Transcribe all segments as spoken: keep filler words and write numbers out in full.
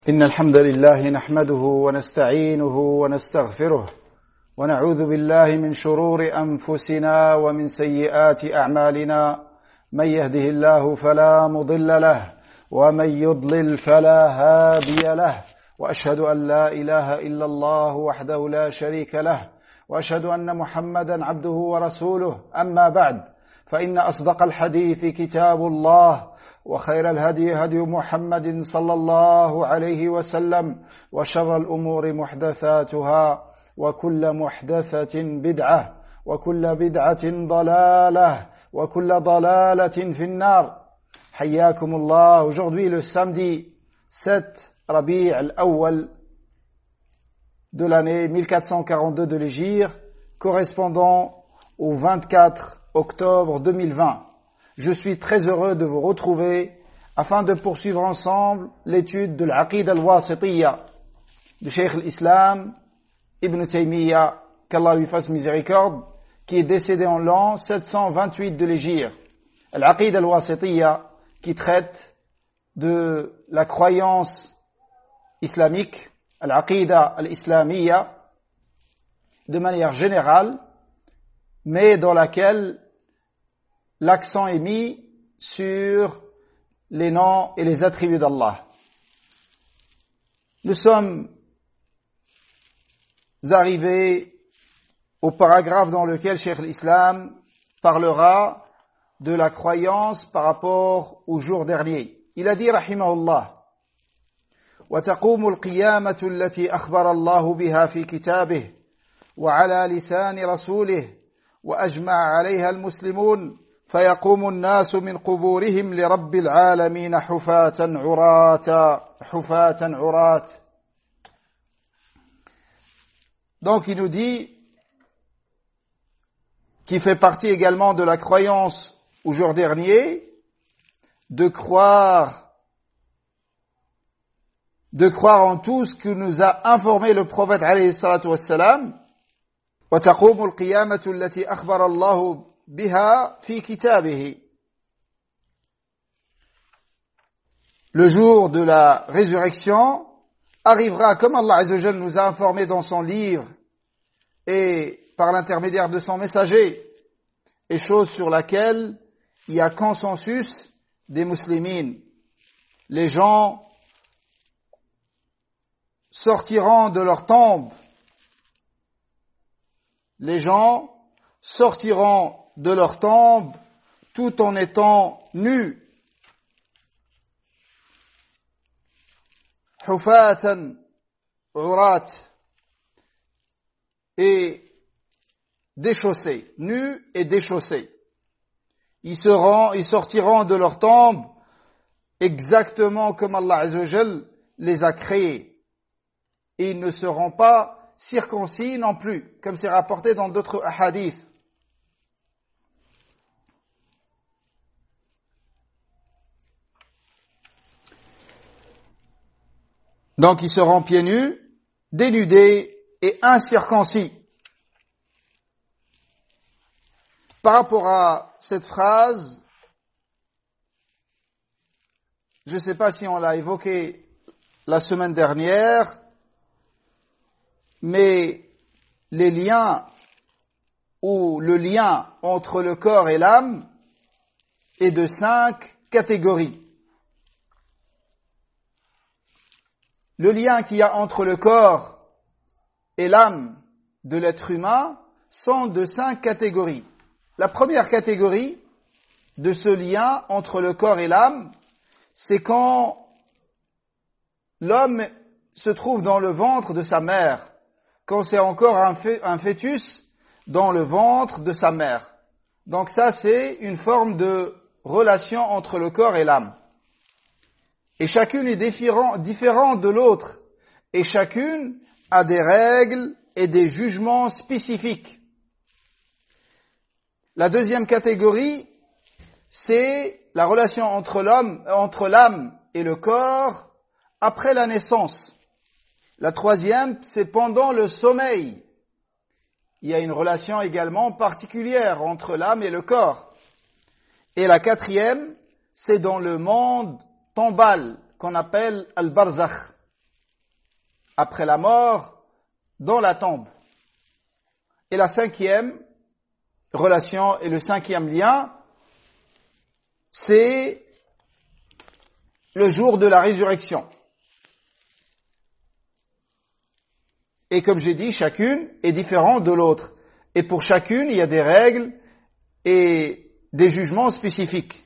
إن الحمد لله نحمده ونستعينه ونستغفره ونعوذ بالله من شرور أنفسنا ومن سيئات أعمالنا من يهده الله فلا مضل له ومن يضلل فلا هادي له وأشهد أن لا إله إلا الله وحده لا شريك له وأشهد أن محمدا عبده ورسوله أما بعد فإن أصدق الحديث كتاب الله وخير الهدي هدي محمد صلى الله عليه وسلم وشر الأمور محدثاتها وكل محدثة بدعة وكل بدعة ضلالة وكل ضلالة في النار. حياكم الله. Aujourd'hui le samedi sept Rabi' al-Awwal de l'année mille quatre cent quarante-deux de l'Hégire, correspondant au vingt-quatre octobre deux mille vingt. Je suis très heureux de vous retrouver afin de poursuivre ensemble l'étude de l'Aqida al-Wasitiyya de Cheikh al-Islam Ibn Taymiyyah, qu'Allah lui fasse miséricorde, qui est décédé en l'an sept cent vingt-huit de l'Hégire. L'Aqida al-Wasitiyya qui traite de la croyance islamique, l'Aqida al-Islamiyya, de manière générale, mais dans laquelle l'accent est mis sur les noms et les attributs d'Allah. Nous sommes arrivés au paragraphe dans lequel Cheikh l'Islam parlera de la croyance par rapport au jour dernier. Il a dit, rahimahullah, وَتَقُومُ الْقِيَامَةُ الَّتِي أَخْبَرَ اللَّهُ بِهَا فِي كِتَابِهِ وَعَلَى لِسَانِ رَسُولِهِ وَأَجْمَعَ عَلَيْهَا الْمُسْلِمُونَ فيقوم الناس من قبورهم لرب العالمين حفاة عراة حفاة عراة. Donc il nous dit, qui fait partie également de la croyance au jour dernier, de croire de croire en tout ce que nous a informé le prophète alayhi salatu wassalam. وتقوم القيامة التي أخبر الله biha fi kitabihi. Le jour de la résurrection arrivera comme Allah Azza wa Jalla nous a informé dans son livre et par l'intermédiaire de son messager, et chose sur laquelle il y a consensus des muslimines. Les gens sortiront de leur tombe. Les gens sortiront de leur tombe tout en étant nus. Hufatan urat, et déchaussés, nus et déchaussés. Ils seront, ils sortiront de leur tombe exactement comme Allah Azza wa Jal les a créés. Et ils ne seront pas circoncis non plus, comme c'est rapporté dans d'autres hadiths. Donc ils seront pieds nus, dénudés et incirconcis. Par rapport à cette phrase, je ne sais pas si on l'a évoqué la semaine dernière, mais les liens ou le lien entre le corps et l'âme est de cinq catégories. Le lien qu'il y a entre le corps et l'âme de l'être humain sont de cinq catégories. La première catégorie de ce lien entre le corps et l'âme, c'est quand l'homme se trouve dans le ventre de sa mère, quand c'est encore un, fœ- un fœtus dans le ventre de sa mère. Donc ça, c'est une forme de relation entre le corps et l'âme. Et chacune est différent, différente de l'autre. Et chacune a des règles et des jugements spécifiques. La deuxième catégorie, c'est la relation entre l'homme, entre l'âme et le corps après la naissance. La troisième, c'est pendant le sommeil. Il y a une relation également particulière entre l'âme et le corps. Et la quatrième, c'est dans le monde tombal, qu'on appelle al-barzakh, après la mort, dans la tombe. Et la cinquième relation et le cinquième lien, c'est le jour de la résurrection. Et comme j'ai dit, chacune est différente de l'autre. Et pour chacune, il y a des règles et des jugements spécifiques.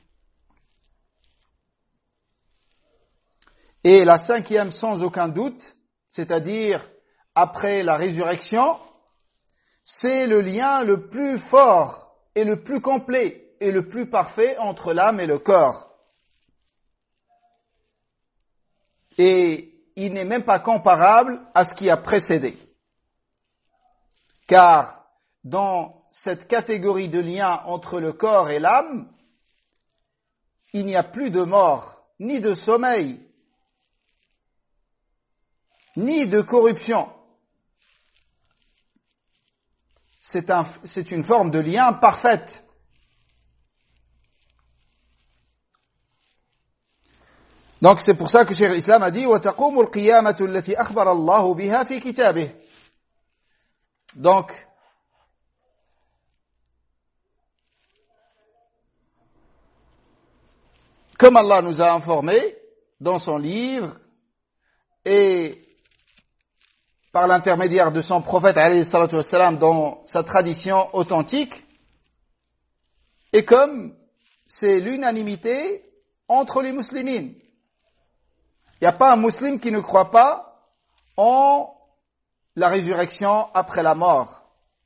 Et la cinquième, sans aucun doute, c'est-à-dire après la résurrection, c'est le lien le plus fort et le plus complet et le plus parfait entre l'âme et le corps. Et il n'est même pas comparable à ce qui a précédé. Car dans cette catégorie de lien entre le corps et l'âme, il n'y a plus de mort, ni de sommeil, ni de corruption. C'est un, c'est une forme de lien parfaite. Donc c'est pour ça que Cheikh l'Islam a dit وَتَقُومُ الْقِيَامَةُ الَّتِي أَخْبَرَ اللَّهُ بِهَا فِي كِتَابِهِ. Donc comme Allah nous a informé dans son livre et par l'intermédiaire de son prophète alayhi salatu wassalam dans sa tradition authentique, et comme c'est l'unanimité entre les musulmans. Il n'y a pas un musulman qui ne croit pas en la résurrection après la mort.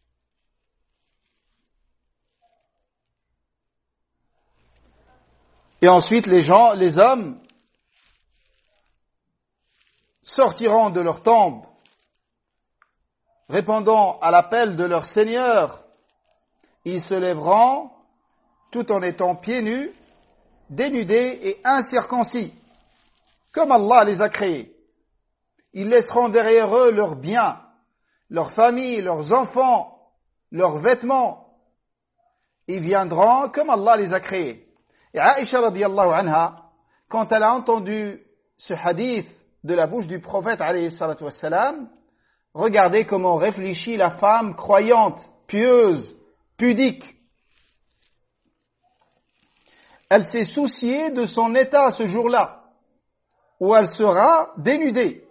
Et ensuite, les gens, les hommes, sortiront de leur tombe, répondant à l'appel de leur Seigneur. Ils se lèveront tout en étant pieds nus, dénudés et incirconcis, comme Allah les a créés. Ils laisseront derrière eux leurs biens, leurs familles, leurs enfants, leurs vêtements. Ils viendront comme Allah les a créés. Et Aïcha radiyallahu anha, quand elle a entendu ce hadith de la bouche du prophète alayhi salatu wassalam, regardez comment réfléchit la femme croyante, pieuse, pudique. Elle s'est souciée de son état ce jour-là, où elle sera dénudée.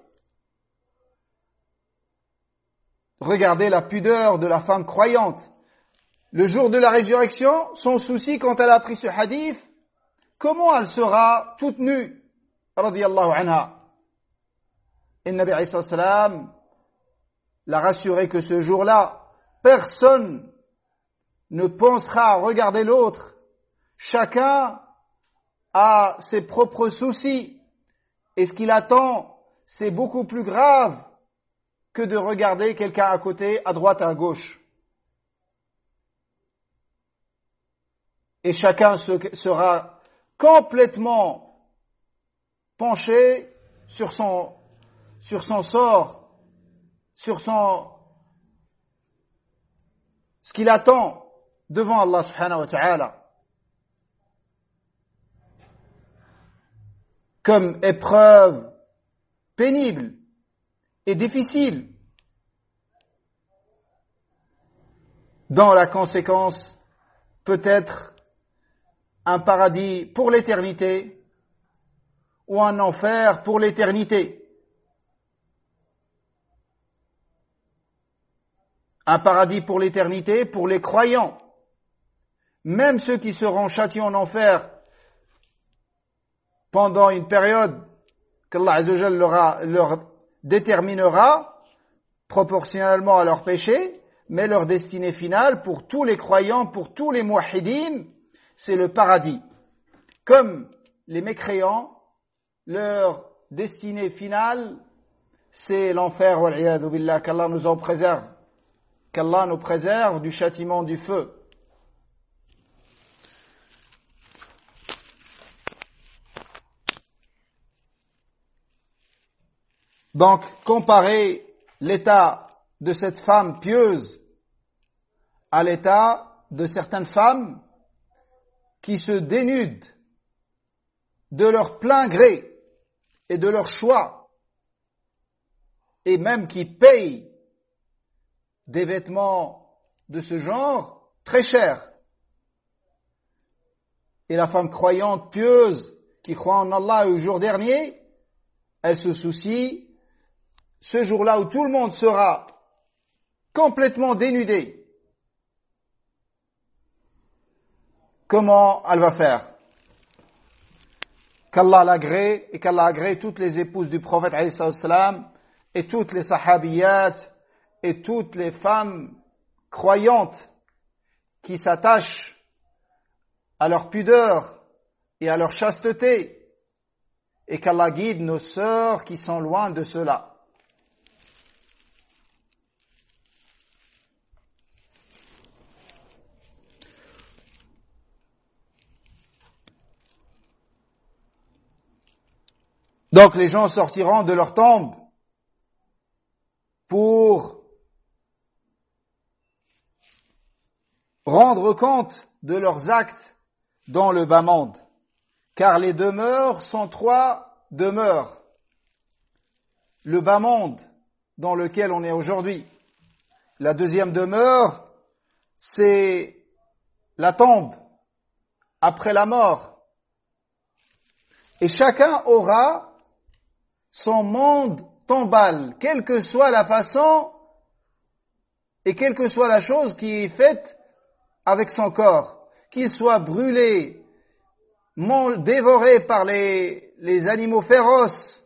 Regardez la pudeur de la femme croyante. Le jour de la résurrection, son souci quand elle a appris ce hadith, comment elle sera toute nue, radiyallahu anha. Et Nabi alayhi salam l'a rassuré que ce jour-là, personne ne pensera à regarder l'autre. Chacun a ses propres soucis. Et ce qu'il attend, c'est beaucoup plus grave que de regarder quelqu'un à côté, à droite, à gauche. Et chacun sera complètement penché sur son, sur son sort, sur son, ce qu'il attend devant Allah subhanahu wa ta'ala. Comme épreuve pénible et difficile, dont la conséquence peut être un paradis pour l'éternité ou un enfer pour l'éternité. Un paradis pour l'éternité pour les croyants. Même ceux qui seront châtiés en enfer pendant une période qu'Allah Azza wa Jalla leur, leur déterminera proportionnellement à leur péché, mais leur destinée finale pour tous les croyants, pour tous les muwahhidines, c'est le paradis. Comme les mécréants, leur destinée finale, c'est l'enfer, wal'iyadhu billah, qu'Allah nous en préserve. Qu'Allah nous préserve du châtiment du feu. Donc, comparer l'état de cette femme pieuse à l'état de certaines femmes qui se dénudent de leur plein gré et de leur choix et même qui payent des vêtements de ce genre très chers. Et la femme croyante, pieuse, qui croit en Allah et au jour dernier, elle se soucie, ce jour-là où tout le monde sera complètement dénudé, comment elle va faire? Qu'Allah l'agrée et qu'Allah agrée toutes les épouses du prophète alayhi salam et toutes les sahabiyat et toutes les femmes croyantes qui s'attachent à leur pudeur et à leur chasteté, et qu'Allah guide nos sœurs qui sont loin de cela. Donc les gens sortiront de leur tombe pour rendre compte de leurs actes dans le bas monde. Car les demeures sont trois demeures. Le bas monde dans lequel on est aujourd'hui. La deuxième demeure, c'est la tombe après la mort. Et chacun aura son monde tombal, quelle que soit la façon et quelle que soit la chose qui est faite avec son corps, qu'il soit brûlé, dévoré par les, les animaux féroces,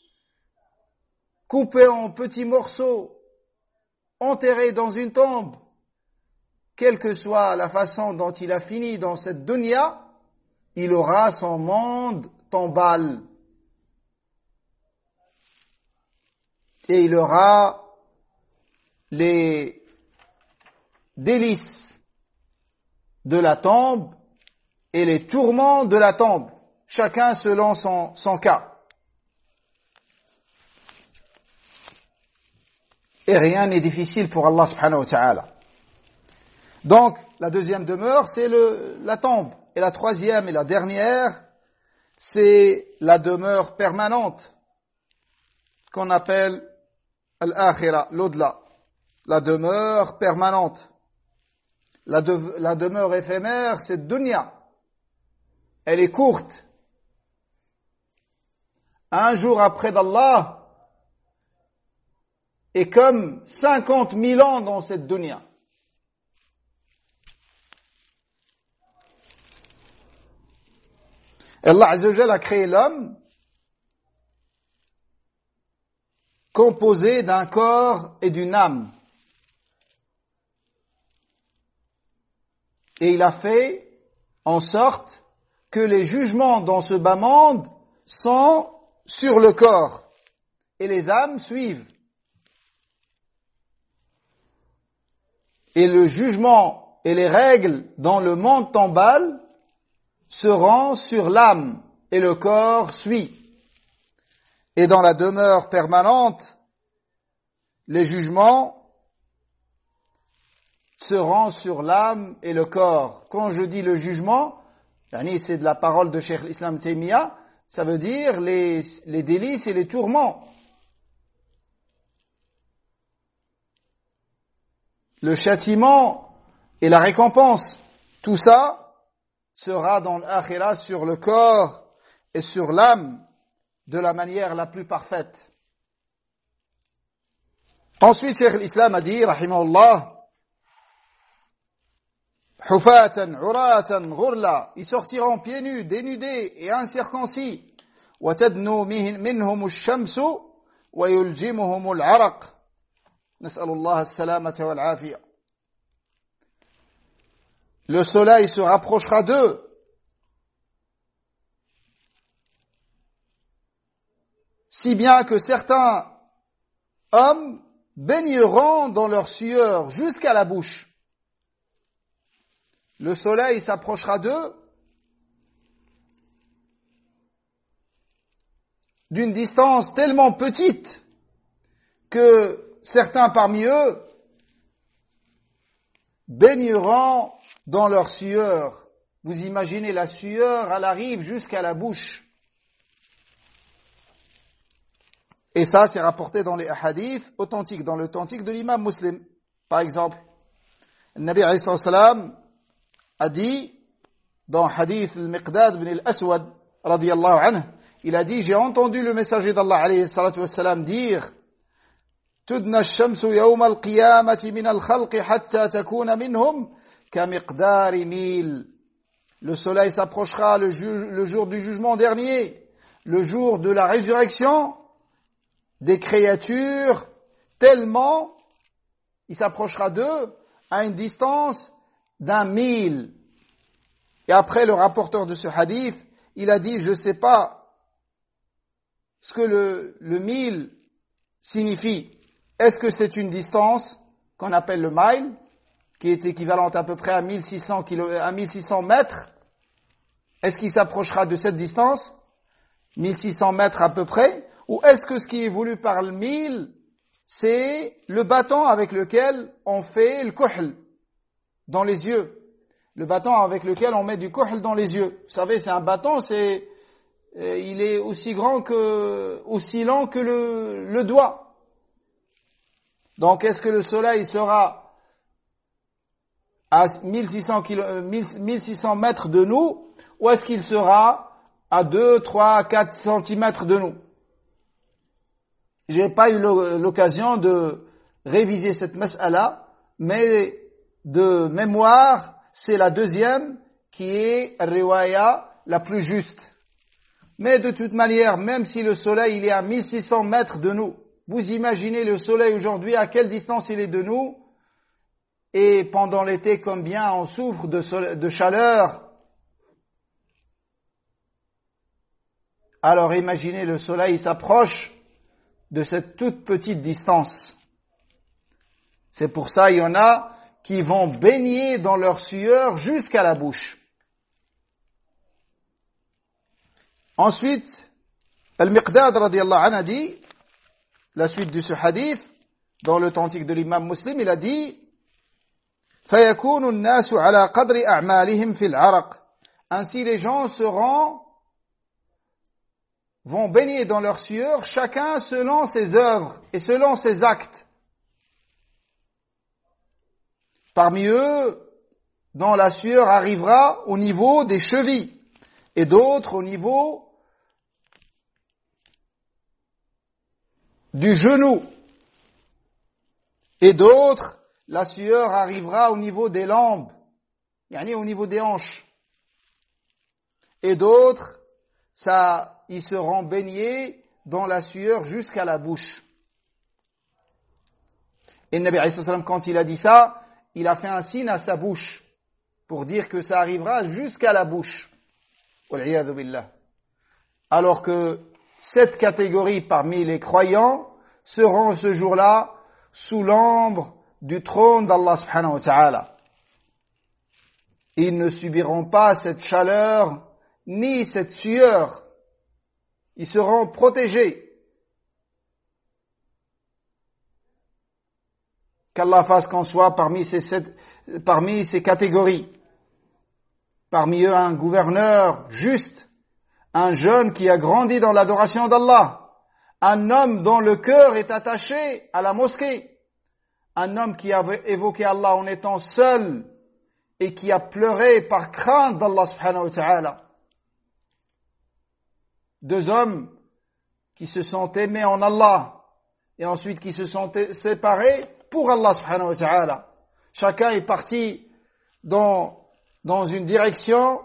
coupé en petits morceaux, enterré dans une tombe, quelle que soit la façon dont il a fini dans cette dunya, il aura son monde tombal. Et il aura les délices de la tombe et les tourments de la tombe, chacun selon son, son cas. Et rien n'est difficile pour Allah subhanahu wa ta'ala. Donc, la deuxième demeure, c'est le, la tombe. Et la troisième et la dernière, c'est la demeure permanente, qu'on appelle al-akhira, l'au-delà, la demeure permanente. La, de, la demeure éphémère, c'est dunya. Elle est courte. Un jour après d'Allah est comme cinquante mille ans dans cette dunya. Allah Azza wa Jalla a créé l'homme composé d'un corps et d'une âme. Et il a fait en sorte que les jugements dans ce bas monde sont sur le corps et les âmes suivent. Et le jugement et les règles dans le monde tombal seront sur l'âme et le corps suit. Et dans la demeure permanente, les jugements seront sur l'âme et le corps. Quand je dis le jugement, c'est de la parole de Cheikh l'Islam Taymiyyah, ça veut dire les, les délices et les tourments. Le châtiment et la récompense, tout ça sera dans l'akhira sur le corps et sur l'âme de la manière la plus parfaite. Ensuite, Cheikh l'Islam a dit, rahimahullah, Hufatan, uratan, ghurla, ils sortiront pieds nus, dénudés et incirconcis. وتدنو منهم الشمس ويلجمهم العرق نسأل الله السلامة والعافية. Le soleil se rapprochera d'eux. Si bien que certains hommes baigneront dans leur sueur jusqu'à la bouche. Le soleil s'approchera d'eux d'une distance tellement petite que certains parmi eux baigneront dans leur sueur. Vous imaginez la sueur, elle arrive jusqu'à la bouche. Et ça, c'est rapporté dans les hadiths authentiques, dans l'authentique de l'imam Muslim. Par exemple, le Nabi alayhi salam a dit, dans hadith al-Miqdad ibn al-Aswad, radiyallahu anhu, il a dit, j'ai entendu le messager d'Allah alayhi salatu wassalam dire, tudna ash-shamsu yawma al-qiyamati min al-khalqi hatta takuna minhum ka miqdari mil. Le soleil s'approchera le, ju- le jour du jugement dernier, le jour de la résurrection des créatures, tellement il s'approchera d'eux à une distance d'un mille. Et après, le rapporteur de ce hadith, il a dit, je ne sais pas ce que le, le mille signifie. Est-ce que c'est une distance qu'on appelle le mile, qui est équivalente à peu près à mille six cents kilo, à mille six cents mètres? Est-ce qu'il s'approchera de cette distance, mille six cents mètres à peu près? Ou est-ce que ce qui est voulu par le mille, c'est le bâton avec lequel on fait le kuhl dans les yeux? Le bâton avec lequel on met du kuhl dans les yeux. Vous savez, c'est un bâton, c'est, euh, il est aussi grand que, aussi lent que le, le doigt. Donc, est-ce que le soleil sera à mille six cents kilo, mille six cents mètres de nous, ou est-ce qu'il sera à deux, trois, quatre centimètres de nous? J'ai pas eu l'occasion de réviser cette mas'ala, mais de mémoire, c'est la deuxième qui est riwaya la plus juste. Mais de toute manière, même si le soleil il est à mille six cents mètres de nous, vous imaginez le soleil aujourd'hui, à quelle distance il est de nous, et pendant l'été, combien on souffre de, soleil, de chaleur. Alors imaginez le soleil s'approche de cette toute petite distance. C'est pour ça il y en a qui vont baigner dans leur sueur jusqu'à la bouche. Ensuite, Al-Miqdad radiyallahu anhu a dit, la suite de ce hadith, dans l'authentique de l'imam Muslim, il a dit, فَيَكُونُ النَّاسُ عَلَى قَدْرِ أَعْمَالِهِمْ فِي الْعَرَقِ. Ainsi les gens seront vont baigner dans leur sueur, chacun selon ses œuvres et selon ses actes. Parmi eux, dont la sueur arrivera au niveau des chevilles, et d'autres au niveau du genou, et d'autres, la sueur arrivera au niveau des lambes, yani au niveau des hanches, et d'autres, ça ils seront baignés dans la sueur jusqu'à la bouche. Et le Nabi alayhi salam, quand il a dit ça, il a fait un signe à sa bouche pour dire que ça arrivera jusqu'à la bouche. Wal-'iyadhu billah. Alors que cette catégorie parmi les croyants seront ce jour-là sous l'ombre du trône d'Allah subhanahu wa ta'ala. Ils ne subiront pas cette chaleur ni cette sueur. Ils seront protégés. Qu'Allah fasse qu'on soit parmi ces, sept, parmi ces catégories. Parmi eux, un gouverneur juste, un jeune qui a grandi dans l'adoration d'Allah, un homme dont le cœur est attaché à la mosquée, un homme qui a évoqué Allah en étant seul et qui a pleuré par crainte d'Allah subhanahu wa ta'ala. Deux hommes qui se sont aimés en Allah et ensuite qui se sont séparés pour Allah subhanahu wa ta'ala. Chacun est parti dans, dans une direction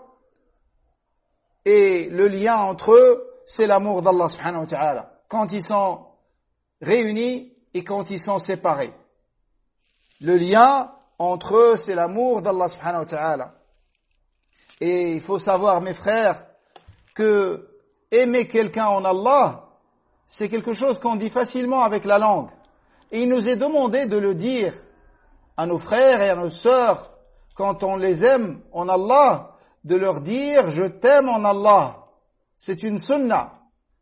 et le lien entre eux, c'est l'amour d'Allah subhanahu wa ta'ala. Quand ils sont réunis et quand ils sont séparés. Le lien entre eux, c'est l'amour d'Allah subhanahu wa ta'ala. Et il faut savoir, mes frères, que aimer quelqu'un en Allah, c'est quelque chose qu'on dit facilement avec la langue. Et il nous est demandé de le dire à nos frères et à nos sœurs, quand on les aime en Allah, de leur dire « je t'aime en Allah ». C'est une sunna.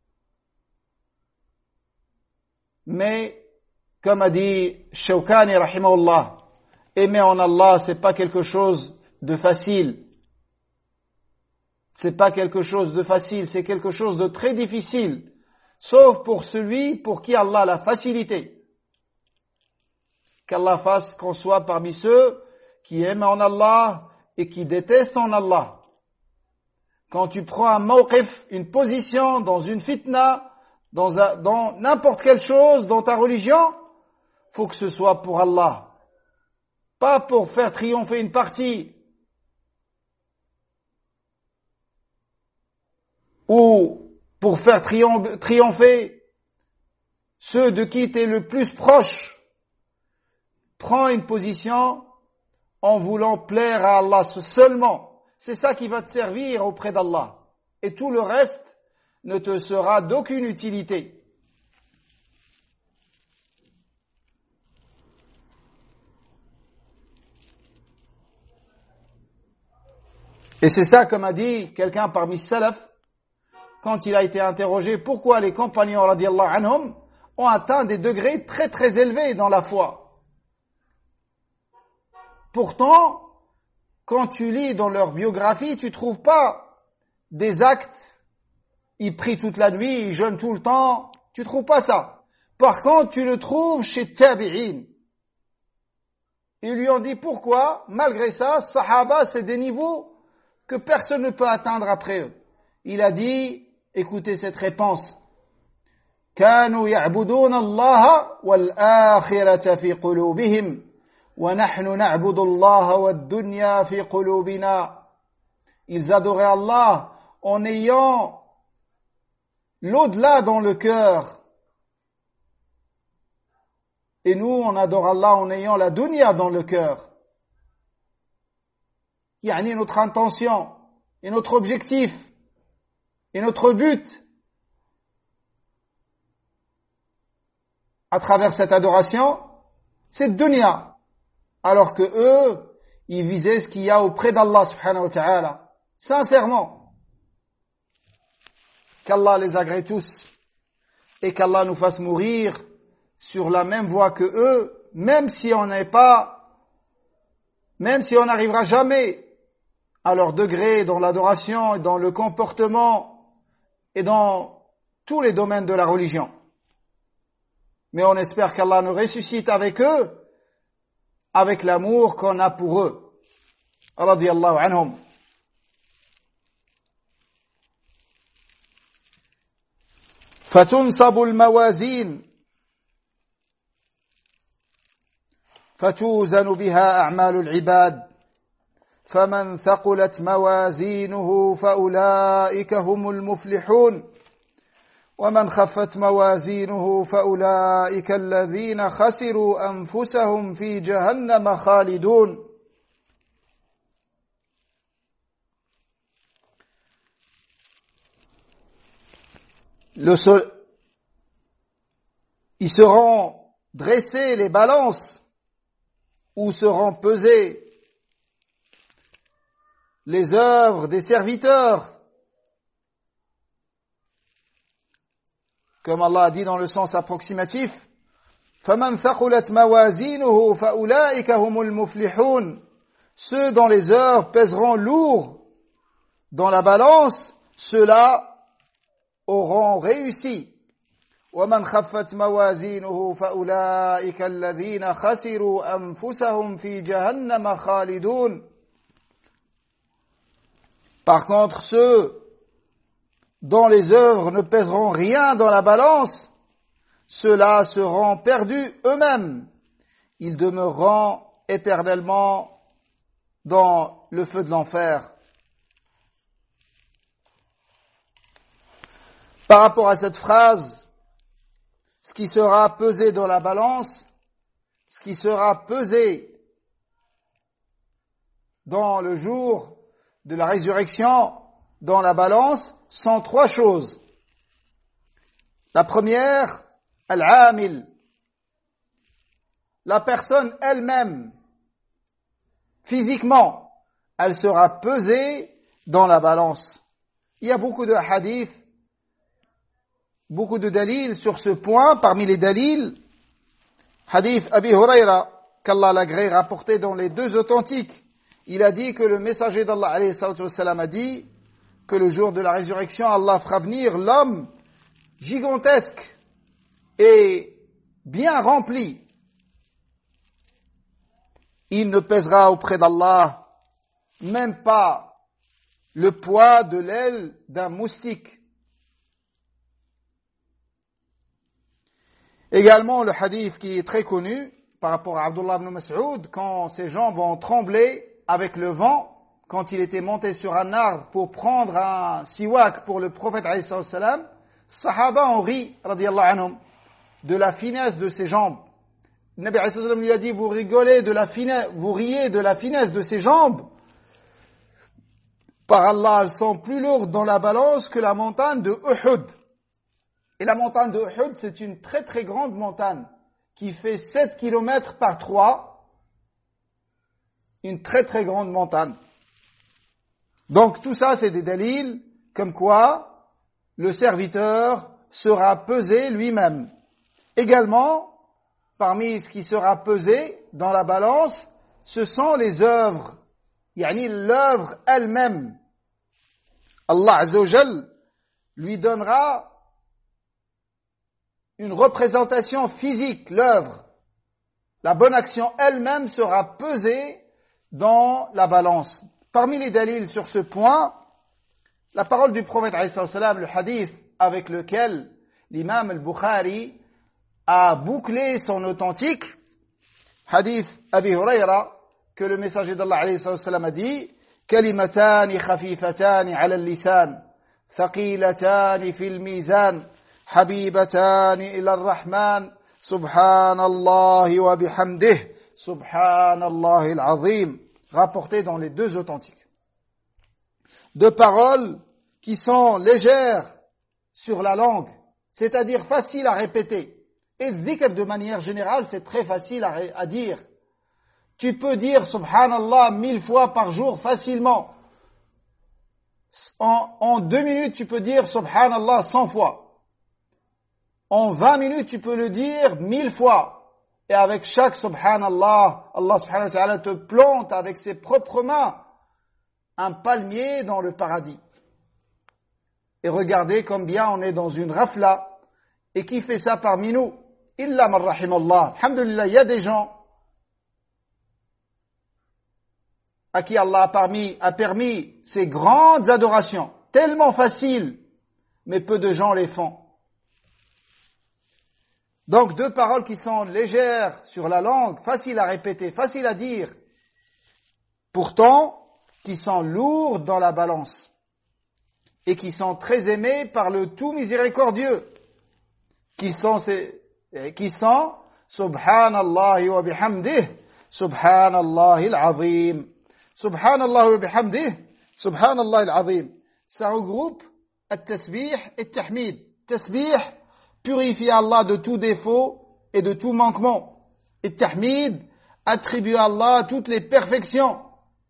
Mais, comme a dit Shawkani rahimahullah, aimer en Allah, c'est pas quelque chose de facile. C'est pas quelque chose de facile, c'est quelque chose de très difficile. sauf pour celui pour qui Allah l'a facilité. Qu'Allah fasse qu'on soit parmi ceux qui aiment en Allah et qui détestent en Allah. Quand tu prends un mawqif, une position dans une fitna, dans, un, dans n'importe quelle chose, dans ta religion, faut que ce soit pour Allah. Pas pour faire triompher une partie. Ou pour faire triompher ceux de qui tu es le plus proche. Prends une position en voulant plaire à Allah seulement. C'est ça qui va te servir auprès d'Allah. Et tout le reste ne te sera d'aucune utilité. Et c'est ça, comme a dit quelqu'un parmi salaf, quand il a été interrogé pourquoi les compagnons radiyallahu anhum ont atteint des degrés très très élevés dans la foi. Pourtant, quand tu lis dans leur biographie, tu trouves pas des actes, ils prient toute la nuit, ils jeûnent tout le temps, tu trouves pas ça. Par contre, tu le trouves chez Tabi'in. Ils lui ont dit pourquoi, malgré ça, Sahaba, c'est des niveaux que personne ne peut atteindre après eux. Il a dit, écoutez cette réponse. كانوا يعبدون الله والآخرة في قلوبهم ونحن نعبد الله والدنيا في قلوبنا. Ils adoraient Allah en ayant l'au-delà dans le cœur. Et nous, on adore Allah en ayant la dunya dans le cœur. Yani notre intention et notre objectif et notre but à travers cette adoration, c'est dunya. Alors que eux, ils visaient ce qu'il y a auprès d'Allah subhanahu wa ta'ala. Sincèrement. Qu'Allah les agrée tous et qu'Allah nous fasse mourir sur la même voie que eux, même si on n'est pas, même si on n'arrivera jamais à leur degré dans l'adoration et dans le comportement et dans tous les domaines de la religion. Mais on espère qu'Allah nous ressuscite avec eux, avec l'amour qu'on a pour eux. Radiyallahu anhum. فَتُنْصَبُ الْمَوَازِينَ فَتُوزَنُ بِهَا أَعْمَالُ الْعِبَادِ فمن ثقلت موازينه فأولئك هم المفلحون ومن خفت موازينه فأولئك الذين خسروا أنفسهم في جهنم خالدون. Le sol... Ils seront dressés les balances ou seront pesés les œuvres des serviteurs. Comme Allah a dit dans le sens approximatif, فَمَنْ ثَقُلَتْ مَوَازِينُهُ فَأُولَئِكَ هُمُ الْمُفْلِحُونَ. Ceux dont les œuvres pèseront lourd dans la balance, ceux-là auront réussi. وَمَنْ خَفَّتْ مَوَازِينُهُ فَأُولَئِكَ الَّذِينَ خَسِرُوا أَنفُسَهُمْ فِي جَهَنَّمَ خَالِدُونَ. Par contre, ceux dont les œuvres ne pèseront rien dans la balance, ceux-là seront perdus eux-mêmes. Ils demeureront éternellement dans le feu de l'enfer. Par rapport à cette phrase, ce qui sera pesé dans la balance, ce qui sera pesé dans le jour de la résurrection dans la balance sont trois choses. La première, al-amil, la personne elle-même, physiquement, elle sera pesée dans la balance. Il y a beaucoup de hadiths, beaucoup de dalils sur ce point. Parmi les dalils, hadith Abi Hurayra, qu'Allah l'agrée, rapporté dans les deux authentiques. Il a dit que le messager d'Allah alayhi salatu wassalam a dit que le jour de la résurrection, Allah fera venir l'homme gigantesque et bien rempli, il ne pèsera auprès d'Allah même pas le poids de l'aile d'un moustique. Également, le hadith qui est très connu par rapport à Abdullah ibn Mas'ud, quand ses jambes ont tremblé avec le vent, quand il était monté sur un arbre pour prendre un siwak pour le prophète alayhi salam, Sahaba ont ri, radiyallahu anhum, de la finesse de ses jambes. Le Nabi alayhi salam lui a dit, vous rigolez de la finesse, vous riez de la finesse de ses jambes. Par Allah, elles sont plus lourdes dans la balance que la montagne de Uhud. Et la montagne de Uhud, c'est une très très grande montagne qui fait sept kilomètres par trois. Une très très grande montagne. Donc tout ça, c'est des dalils comme quoi le serviteur sera pesé lui-même. Également, parmi ce qui sera pesé dans la balance, ce sont les œuvres, yani l'œuvre elle-même. Allah Azza wa Jal lui donnera une représentation physique, l'œuvre. La bonne action elle-même sera pesée dans la balance. Parmi les dalils sur ce point, la parole du prophète alayhi salam, le hadith avec lequel l'imam al-Bukhari a bouclé son authentique, hadith Abi Hurayra, que le messager d'Allah alayhi salam a dit, كلمتان خفيفتان على اللسان ثقيلتان في الميزان حبيبتان إلى الرحمن سبحان الله وبحمده سبحان الله العظيم, rapporté dans les deux authentiques. Deux paroles qui sont légères sur la langue, c'est-à-dire faciles à répéter. Et dhikr de manière générale, c'est très facile à, à dire. Tu peux dire subhanallah mille fois par jour facilement. En, en deux minutes, tu peux dire subhanallah cent fois. En vingt minutes, tu peux le dire mille fois. Et avec chaque subhanallah, Allah subhanahu wa ta'ala te plante avec ses propres mains un palmier dans le paradis. Et regardez combien on est dans une rafla. Et qui fait ça parmi nous? Illa man rahimallah. Alhamdulillah, il y a des gens à qui Allah a permis, a permis ces grandes adorations, tellement faciles, mais peu de gens les font. Donc deux paroles qui sont légères sur la langue, faciles à répéter, faciles à dire, pourtant qui sont lourdes dans la balance et qui sont très aimées par le tout miséricordieux, qui sont, qui sont subhanallah wa bihamdih, subhanallah al-azim. Subhanallah wa bihamdih, subhanallah al-azim. Ça regroupe at-tasbih et at-tahmid. Tasbih, purifie Allah de tout défaut et de tout manquement. Et tahmid, attribue à Allah toutes les perfections.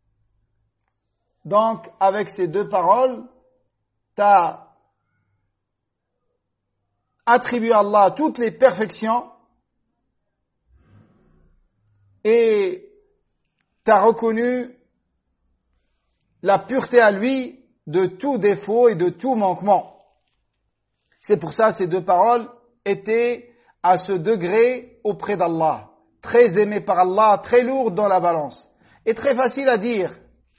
Donc, avec ces deux paroles, tu as attribué à Allah toutes les perfections et tu as reconnu la pureté à lui de tout défaut et de tout manquement. C'est pour ça que ces deux paroles étaient à ce degré auprès d'Allah, très aimées par Allah, très lourdes dans la balance, et très faciles à dire.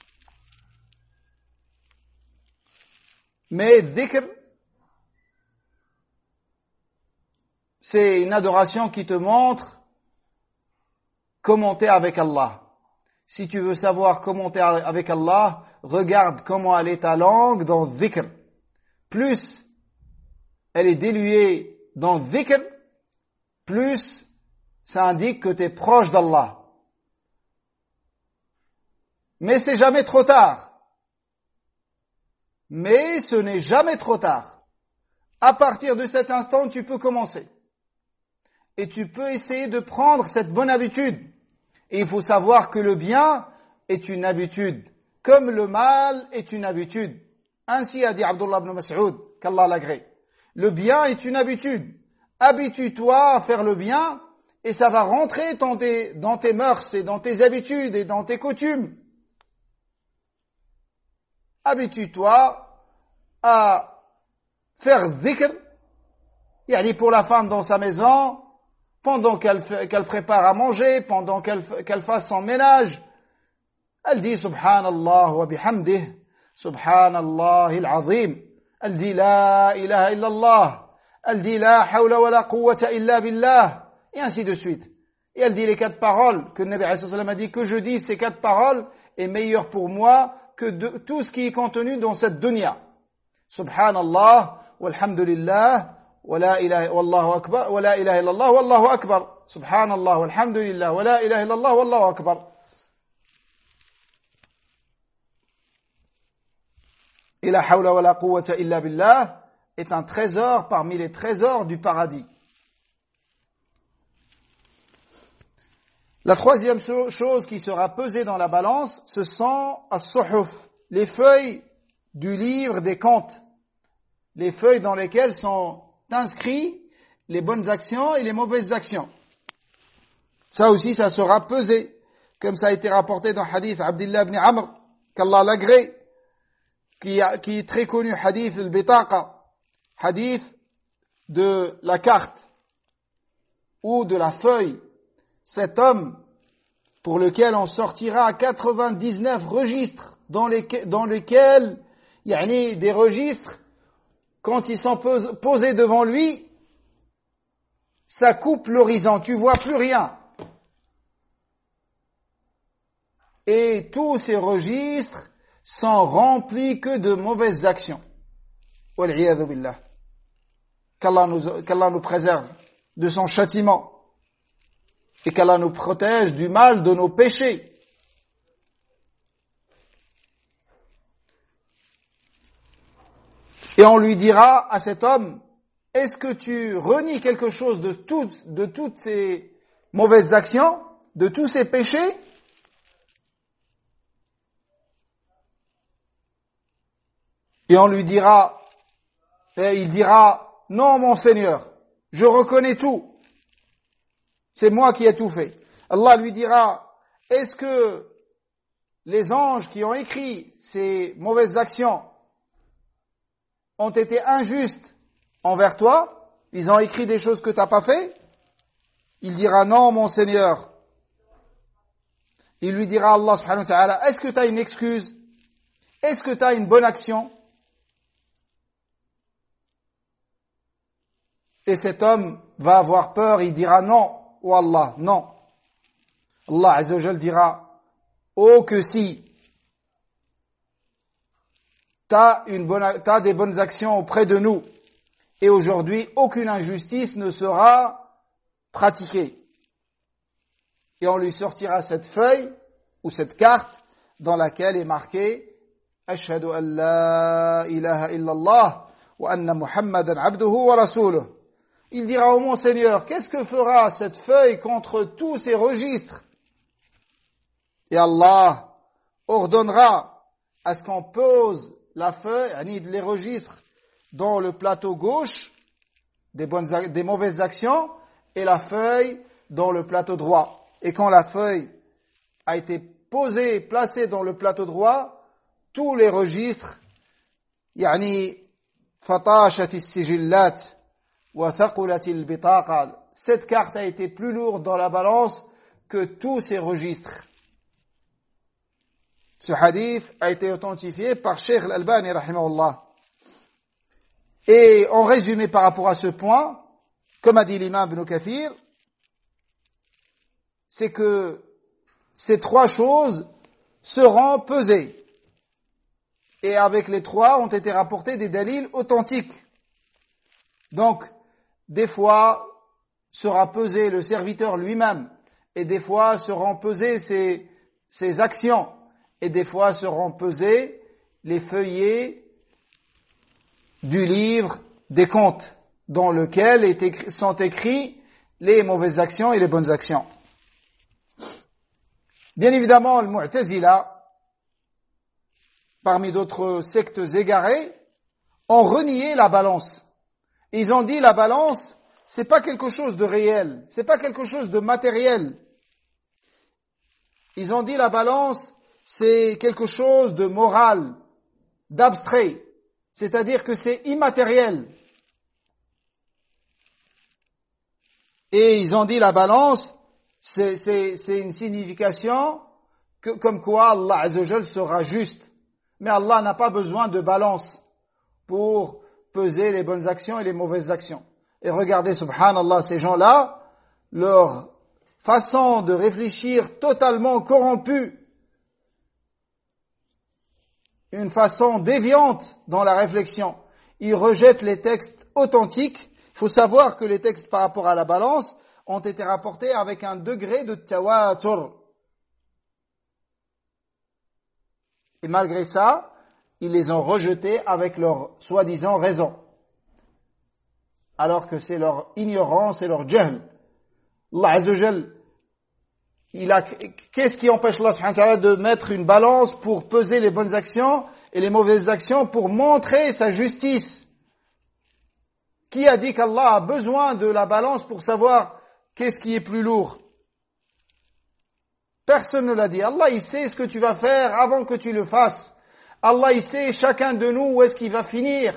Mais dhikr, c'est une adoration qui te montre comment t'es avec Allah. Si tu veux savoir comment t'es avec Allah, regarde comment elle est ta langue dans dhikr. Plus elle est diluée dans dhikr, plus ça indique que tu es proche d'Allah. Mais c'est jamais trop tard. Mais ce n'est jamais trop tard. À partir de cet instant, tu peux commencer. Et tu peux essayer de prendre cette bonne habitude. Et il faut savoir que le bien est une habitude, comme le mal est une habitude. Ainsi a dit Abdullah ibn Mas'ud, qu'Allah l'agrée. Le bien est une habitude. Habitue-toi à faire le bien et ça va rentrer dans tes, dans tes mœurs et dans tes habitudes et dans tes coutumes. Habitue-toi à faire dhikr Yani pour la femme dans sa maison, pendant qu'elle, qu'elle prépare à manger, pendant qu'elle, qu'elle fasse son ménage, elle dit Subhanallah wa bihamdih, Subhanallah al-azim. Elle dit La ilaha illallah. Elle dit La hawla wa la quwwata illa billah. Et ainsi de suite. Et elle dit les quatre paroles que le Nabi alayhi salam a dit que je dis ces quatre paroles est meilleur pour moi que de, tout ce qui est contenu dans cette dunya. Subhanallah, walhamdulillah, wa la ilaha wallahu akbar, wa la ilaha illallah, wallahu akbar. Subhanallah, walhamdulillah, wa la ilaha illallah, wallahu akbar. Et la hawla wa la quwwata illa billah est un trésor parmi les trésors du paradis. La troisième chose qui sera pesée dans la balance, ce sont as-suhuf, les feuilles du livre des comptes, les feuilles dans lesquelles sont inscrits les bonnes actions et les mauvaises actions. Ça aussi, ça sera pesé, comme ça a été rapporté dans le hadith Abdullah ibn Amr, qu'Allah l'agrée, qui, a, qui est très connu, hadith al-bitaqa, hadith de la carte ou de la feuille. Cet homme pour lequel on sortira quatre-vingt-dix-neuf registres dans, les, dans lesquels il y a des registres, quand ils sont pos, posés devant lui, ça coupe l'horizon, tu vois plus rien. Et tous ces registres sont remplis que de mauvaises actions. Wal'iyadhu billah. Qu'Allah nous, qu'Allah nous préserve de son châtiment. Et qu'Allah nous protège du mal de nos péchés. Et on lui dira à cet homme, est-ce que tu renies quelque chose de toutes, de toutes ces mauvaises actions, de tous ces péchés? Et on lui dira, et il dira, non mon Seigneur, je reconnais tout. C'est moi qui ai tout fait. Allah lui dira, est-ce que les anges qui ont écrit ces mauvaises actions ont été injustes envers toi? Ils ont écrit des choses que tu n'as pas fait? Il dira, non, mon Seigneur. Il lui dira, Allah subhanahu wa ta'ala, est-ce que tu as une excuse? Est-ce que tu as une bonne action? Et cet homme va avoir peur, il dira non. Oh Allah, non. Allah Azza wa Jal dira, oh que si, t'as une bonne, t'as des bonnes actions auprès de nous, et aujourd'hui, aucune injustice ne sera pratiquée. Et on lui sortira cette feuille, ou cette carte, dans laquelle est marqué, Ashhadu an la ilaha illallah, wa anna Muhammadan abduhu wa rasuluh. Il dira au mon Seigneur, qu'est-ce que fera cette feuille contre tous ces registres? Et Allah ordonnera à ce qu'on pose la feuille, les registres, dans le plateau gauche des, bonnes, des mauvaises actions et la feuille dans le plateau droit. Et quand la feuille a été posée, placée dans le plateau droit, tous les registres, yani fatashati sijillat, cette carte a été plus lourde dans la balance que tous ces registres. Ce hadith a été authentifié par Cheikh Al-Albani rahimahullah. Et en résumé par rapport à ce point, comme a dit l'imam Ibn Kathir, c'est que ces trois choses seront pesées. Et avec les trois ont été rapportés des dalils authentiques. Donc, des fois, sera pesé le serviteur lui-même, et des fois seront pesées ses, ses actions, et des fois seront pesés les feuillets du livre des comptes, dans lequel est écrit, sont écrits les mauvaises actions et les bonnes actions. Bien évidemment, le Mu'tazila, parmi d'autres sectes égarées, ont renié la balance. Ils ont dit la balance, c'est pas quelque chose de réel, c'est pas quelque chose de matériel. Ils ont dit la balance, c'est quelque chose de moral, d'abstrait, c'est-à-dire que c'est immatériel. Et ils ont dit la balance, c'est, c'est, c'est une signification que, comme quoi Allah Azza wa Jal sera juste. Mais Allah n'a pas besoin de balance pour peser les bonnes actions et les mauvaises actions. Et regardez, subhanallah, ces gens-là, leur façon de réfléchir totalement corrompue, une façon déviante dans la réflexion. Ils rejettent les textes authentiques. Il faut savoir que les textes par rapport à la balance ont été rapportés avec un degré de tawatur. Et malgré ça, ils les ont rejetés avec leur soi-disant raison. Alors que c'est leur ignorance et leur jahl. Allah Azza wa Jal, il a, qu'est-ce qui empêche Allah subhanahu wa ta'ala de mettre une balance pour peser les bonnes actions et les mauvaises actions pour montrer sa justice? Qui a dit qu'Allah a besoin de la balance pour savoir qu'est-ce qui est plus lourd? Personne ne l'a dit. Allah, il sait ce que tu vas faire avant que tu le fasses. Allah, il sait chacun de nous où est-ce qu'il va finir.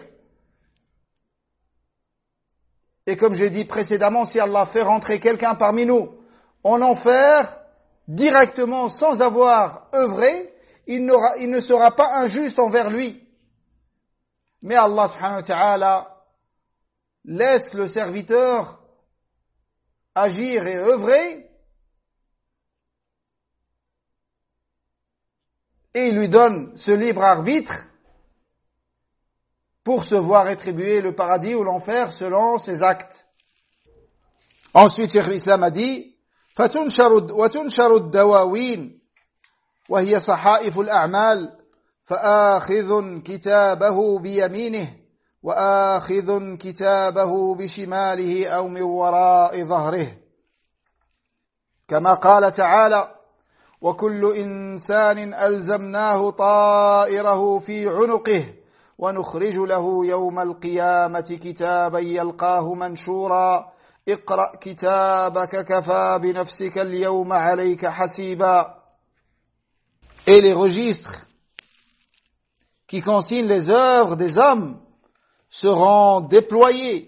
Et comme j'ai dit précédemment, si Allah fait rentrer quelqu'un parmi nous en enfer, directement, sans avoir œuvré, il, n'aura, il ne sera pas injuste envers lui. Mais Allah subhanahu wa ta'ala laisse le serviteur agir et œuvrer, et il lui donne ce libre arbitre pour se voir attribuer le paradis ou l'enfer selon ses actes. Ensuite, Cheikh l'Islam a dit, فَتُنْشَرُ وَتُنْشَرُ الدَّوَاوِينَ وَهِيَ صَحَائِفُ الْأَعْمَالِ فَآخِذٌ كِتَابَهُ بِيَمِينِهِ وَآخِذٌ كِتَابَهُ بِشِمَالِهِ أَوْ مِنْ وَرَاءِ ظَهْرِهِ كما قال تعالى وكل إنسان ألزمناه طائره في عنقه ونخرج له يوم القيامة كتابا يلقاه منشورا اقرأ كتابك كفى بنفسك اليوم عليك حسيبا. Et les registres qui consignent les œuvres des hommes seront déployés.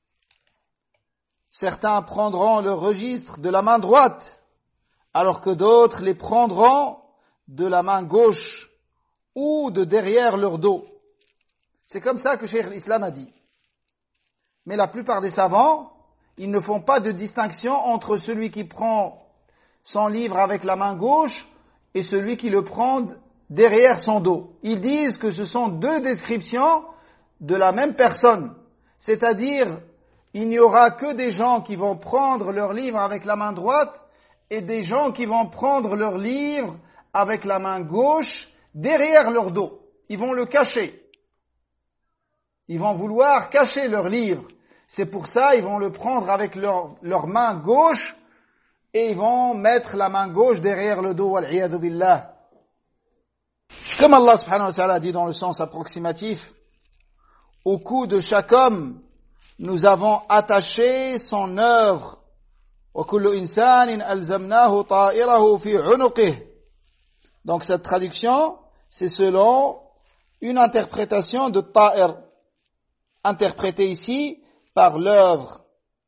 Certains prendront le registre de la main droite, alors que d'autres les prendront de la main gauche ou de derrière leur dos. C'est comme ça que Cheikh l'Islam a dit. Mais la plupart des savants, ils ne font pas de distinction entre celui qui prend son livre avec la main gauche et celui qui le prend derrière son dos. Ils disent que ce sont deux descriptions de la même personne. C'est-à-dire, il n'y aura que des gens qui vont prendre leur livre avec la main droite et des gens qui vont prendre leur livre avec la main gauche derrière leur dos. Ils vont le cacher. Ils vont vouloir cacher leur livre. C'est pour ça ils vont le prendre avec leur, leur main gauche et ils vont mettre la main gauche derrière le dos. Wal-'iyadhu billah. Comme Allah subhanahu wa ta'ala dit dans le sens approximatif, au cou de chaque homme, nous avons attaché son œuvre. وَكُلُّ إِنسَانٍ أَلْزَمْنَاهُ طَائِرَهُ فِي عُنُقِهِ. Donc cette traduction, c'est selon une interprétation de ta'ir, interprétée ici par l'œuvre.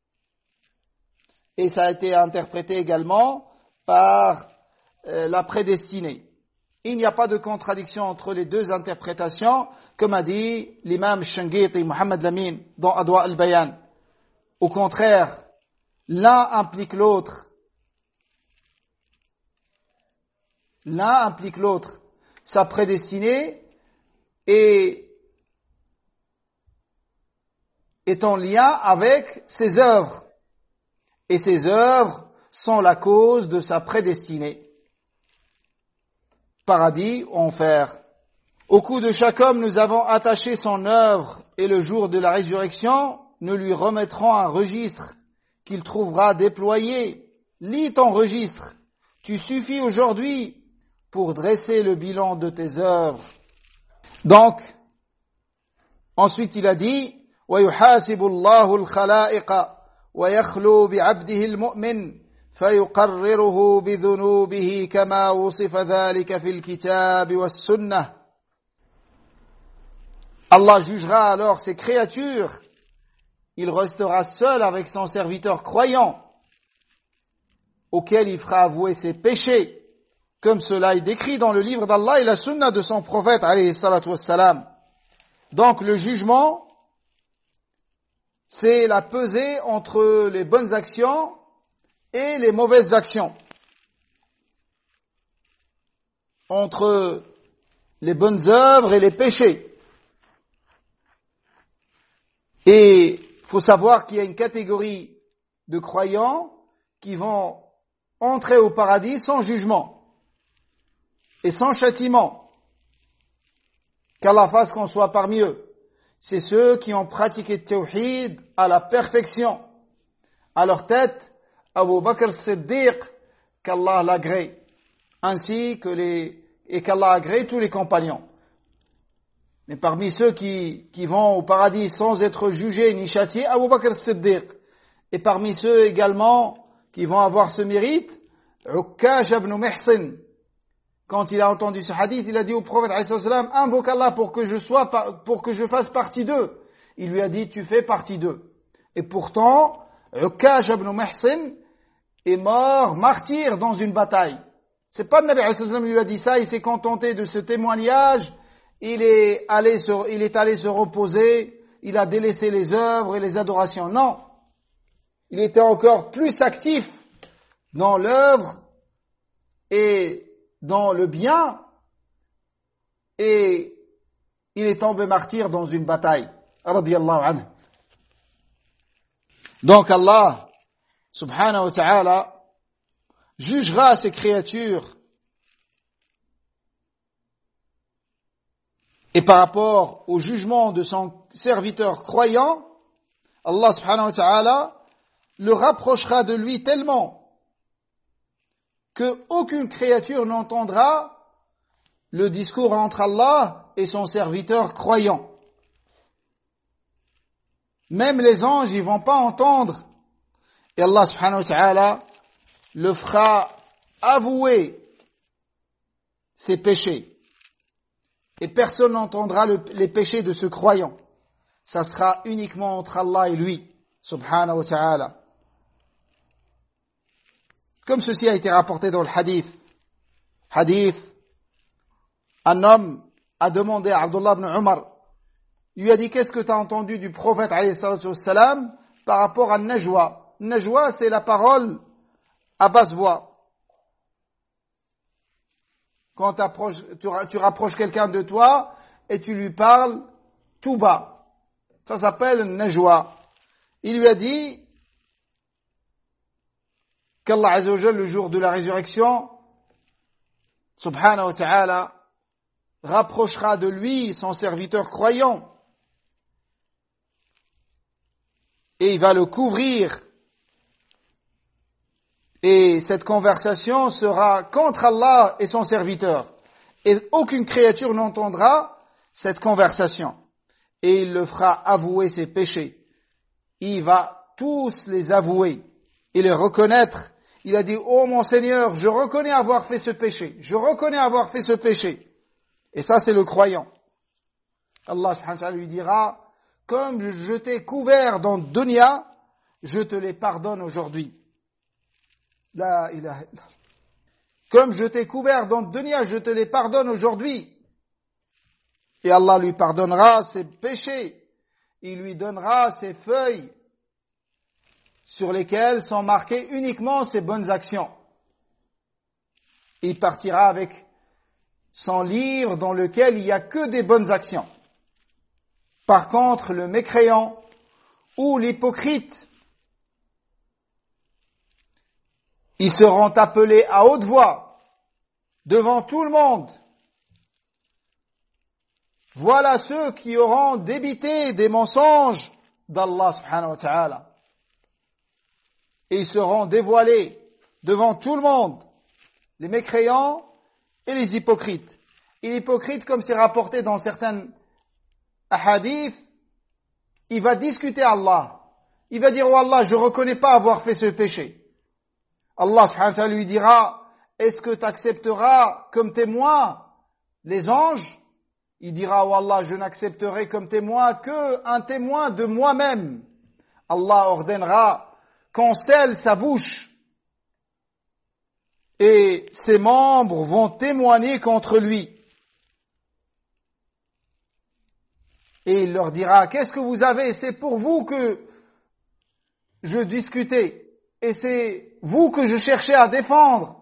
Et ça a été interprété également par euh, la prédestinée. Il n'y a pas de contradiction entre les deux interprétations, comme a dit l'imam Shanqiti, Mohammed Lamin, dans Adwa al-Bayan. Au contraire, l'un implique l'autre. L'un implique l'autre. Sa prédestinée est, est en lien avec ses œuvres. Et ses œuvres sont la cause de sa prédestinée. Paradis ou enfer. Au cou de chaque homme, nous avons attaché son œuvre, et le jour de la résurrection, nous lui remettrons un registre qu'il trouvera déployé. Lis ton registre. Tu suffis aujourd'hui pour dresser le bilan de tes œuvres. Donc, ensuite il a dit, وَيُحَاسِبُ اللَّهُ الْخَلَائِقَ وَيَخْلُو بِعَبْدِهِ الْمُؤْمِنِ فيقرره بذنوبه كما وصف ذلك في الكتاب والسنة. Allah jugera alors ses créatures il restera seul avec son serviteur croyant, auquel il fera avouer ses péchés, comme cela est décrit dans le livre d'Allah et la sunna de son prophète, alayhi salatu wassalam. Donc le jugement, c'est la pesée entre les bonnes actions et les mauvaises actions, entre les bonnes œuvres et les péchés. Et il faut savoir qu'il y a une catégorie de croyants qui vont entrer au paradis sans jugement et sans châtiment. Qu'Allah fasse qu'on soit parmi eux. C'est ceux qui ont pratiqué le tawhid à la perfection. À leur tête, Abu Bakr Siddiq, qu'Allah l'agrée, ainsi que les, et qu'Allah agrée tous les compagnons. Mais parmi ceux qui, qui vont au paradis sans être jugés ni châtiés, Abu Bakr Siddiq. Et parmi ceux également qui vont avoir ce mérite, Ukkash ibn Mihsin. Quand il a entendu ce hadith, il a dit au prophète alayhi salam, invoque Allah pour que je sois, pour que je fasse partie d'eux. Il lui a dit, tu fais partie d'eux. Et pourtant, Ukkash ibn Mihsin est mort martyr dans une bataille. C'est pas le Nabi alayhi salam lui a dit ça, il s'est contenté de ce témoignage, il est allé se, il est allé se reposer, il a délaissé les œuvres et les adorations. Non. Il était encore plus actif dans l'œuvre et dans le bien, et il est tombé martyr dans une bataille. Radiyallahu anhu. Donc Allah, subhanahu wa ta'ala, jugera ses créatures. Et par rapport au jugement de son serviteur croyant, Allah subhanahu wa ta'ala le rapprochera de lui tellement que aucune créature n'entendra le discours entre Allah et son serviteur croyant. Même les anges, ils vont pas entendre. Et Allah subhanahu wa ta'ala le fera avouer ses péchés. Et personne n'entendra le, les péchés de ce croyant. Ça sera uniquement entre Allah et lui, subhanahu wa ta'ala. Comme ceci a été rapporté dans le hadith. Hadith, un homme a demandé à Abdullah ibn Umar, il lui a dit, qu'est-ce que tu as entendu du prophète alayhi salatu wassalam par rapport à Najwa? Najwa, c'est la parole à basse voix. Quand tu, tu rapproches quelqu'un de toi et tu lui parles tout bas. Ça s'appelle Najwa. Il lui a dit qu'Allah Azza wa Jalla, le jour de la résurrection, subhanahu wa ta'ala, rapprochera de lui son serviteur croyant et il va le couvrir. Et cette conversation sera contre Allah et son serviteur. Et aucune créature n'entendra cette conversation. Et il le fera avouer ses péchés. Il va tous les avouer et les reconnaître. Il a dit, oh mon Seigneur, je reconnais avoir fait ce péché. Je reconnais avoir fait ce péché. Et ça, c'est le croyant. Allah subhanahu wa ta'ala lui dira, comme je t'ai couvert dans dunya, je te les pardonne aujourd'hui. La ilaha illallah. Comme je t'ai couvert dans dunya, je te les pardonne aujourd'hui. Et Allah lui pardonnera ses péchés. Il lui donnera ses feuilles sur lesquelles sont marquées uniquement ses bonnes actions. Il partira avec son livre dans lequel il n'y a que des bonnes actions. Par contre, le mécréant ou l'hypocrite, ils seront appelés à haute voix devant tout le monde. Voilà ceux qui auront débité des mensonges d'Allah subhanahu wa ta'ala. Et ils seront dévoilés devant tout le monde, les mécréants et les hypocrites. Et l'hypocrite, comme c'est rapporté dans certains hadiths, il va discuter à Allah. Il va dire, oh Allah, je ne reconnais pas avoir fait ce péché. Allah subhanahu wa ta'ala lui dira, est-ce que tu accepteras comme témoin les anges? Il dira, oh Allah, je n'accepterai comme témoin que un témoin de moi-même. Allah ordonnera qu'on scelle sa bouche et ses membres vont témoigner contre lui. Et il leur dira, qu'est-ce que vous avez? C'est pour vous que je discutais et c'est vous que je cherchais à défendre.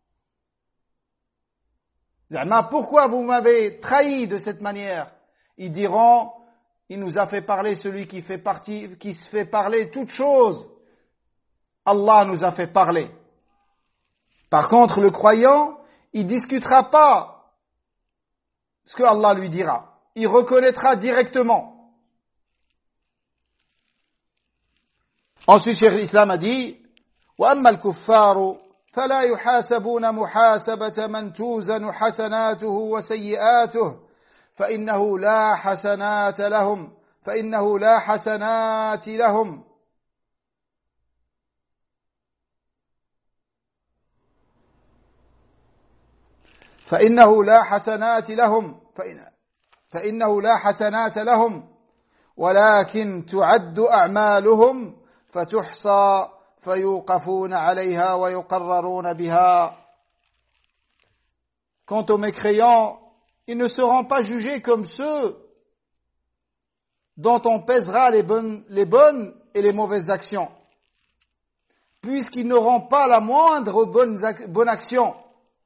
Zama, pourquoi vous m'avez trahi de cette manière? Ils diront, il nous a fait parler celui qui fait partie, qui se fait parler toutes choses. Allah nous a fait parler. Par contre, le croyant, il discutera pas ce que Allah lui dira. Il reconnaîtra directement. Ensuite, Cheikh l'Islam a dit, وَأَمَّا الْكُفَّارُ فَلَا يُحَاسَبُونَ مُحَاسَبَةَ مَنْ تُوزَنُ حَسَنَاتُهُ وَسَيِّئَاتُهُ فَإِنَّهُ لَا حَسَنَاتَ لَهُمْ فَإِنَّهُ لَا حَسَنَاتِ لَهُمْ فإنه لا حسنات لهم فإنه لا حسنات لهم ولكن تعد أعمالهم فتحصى فيوقفون عليها ويقررون بها. Quant aux mécréants, ils ne seront pas jugés comme ceux dont on pèsera les bonnes, les bonnes et les mauvaises actions, puisqu'ils n'auront pas la moindre bonne, bonne action.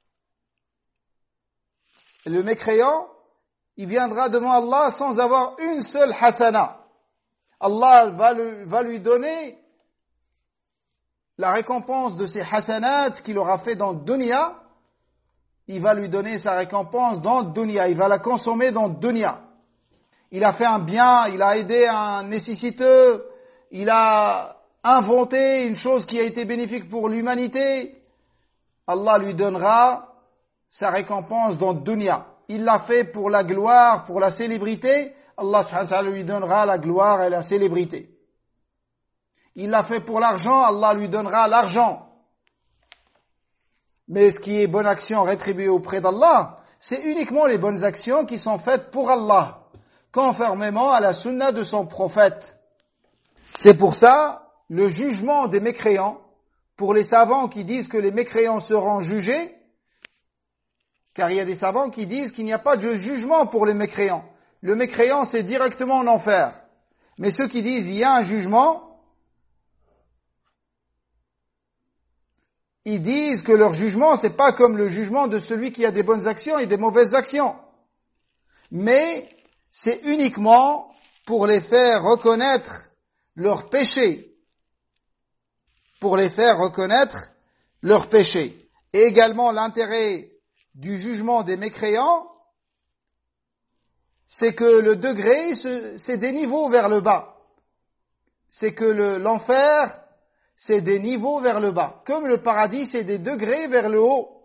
Et le mécréant, il viendra devant Allah sans avoir une seule hasana. Allah va, le, va lui donner la récompense de ses hasanats qu'il aura fait dans le dunya. Il va lui donner sa récompense dans le dunya. Il va la consommer dans le dunya. Il a fait un bien, il a aidé un nécessiteux, il a inventé une chose qui a été bénéfique pour l'humanité. Allah lui donnera sa récompense dans le dunya. Il l'a fait pour la gloire, pour la célébrité. Allah subhanahu wa ta'ala lui donnera la gloire et la célébrité. Il l'a fait pour l'argent, Allah lui donnera l'argent. Mais ce qui est bonne action rétribuée auprès d'Allah, c'est uniquement les bonnes actions qui sont faites pour Allah, conformément à la sunna de son prophète. C'est pour ça, le jugement des mécréants, pour les savants qui disent que les mécréants seront jugés, car il y a des savants qui disent qu'il n'y a pas de jugement pour les mécréants. Le mécréant, c'est directement en enfer. Mais ceux qui disent qu'il y a un jugement, ils disent que leur jugement, c'est pas comme le jugement de celui qui a des bonnes actions et des mauvaises actions. Mais c'est uniquement pour les faire reconnaître leurs péchés. Pour les faire reconnaître leurs péchés. Et également l'intérêt du jugement des mécréants, c'est que le degré, c'est des niveaux vers le bas. C'est que le, l'enfer, c'est des niveaux vers le bas. Comme le paradis, c'est des degrés vers le haut.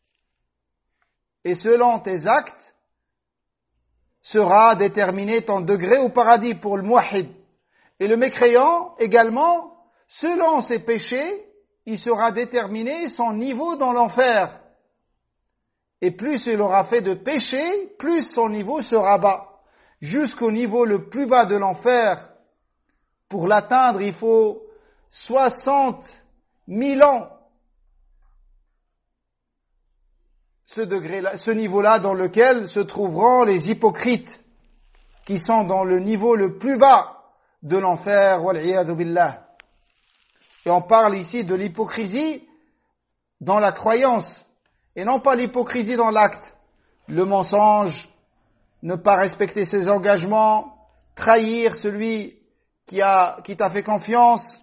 Et selon tes actes, sera déterminé ton degré au paradis pour le muwahhid. Et le mécréant, également, selon ses péchés, il sera déterminé son niveau dans l'enfer. Et plus il aura fait de péchés, plus son niveau sera bas. Jusqu'au niveau le plus bas de l'enfer. Pour l'atteindre, il faut soixante mille ans. Ce degré-là, ce niveau-là dans lequel se trouveront les hypocrites, qui sont dans le niveau le plus bas de l'enfer, wal'iyadhu billah. Et on parle ici de l'hypocrisie dans la croyance, et non pas l'hypocrisie dans l'acte. Le mensonge, ne pas respecter ses engagements, trahir celui qui a, qui t'a fait confiance,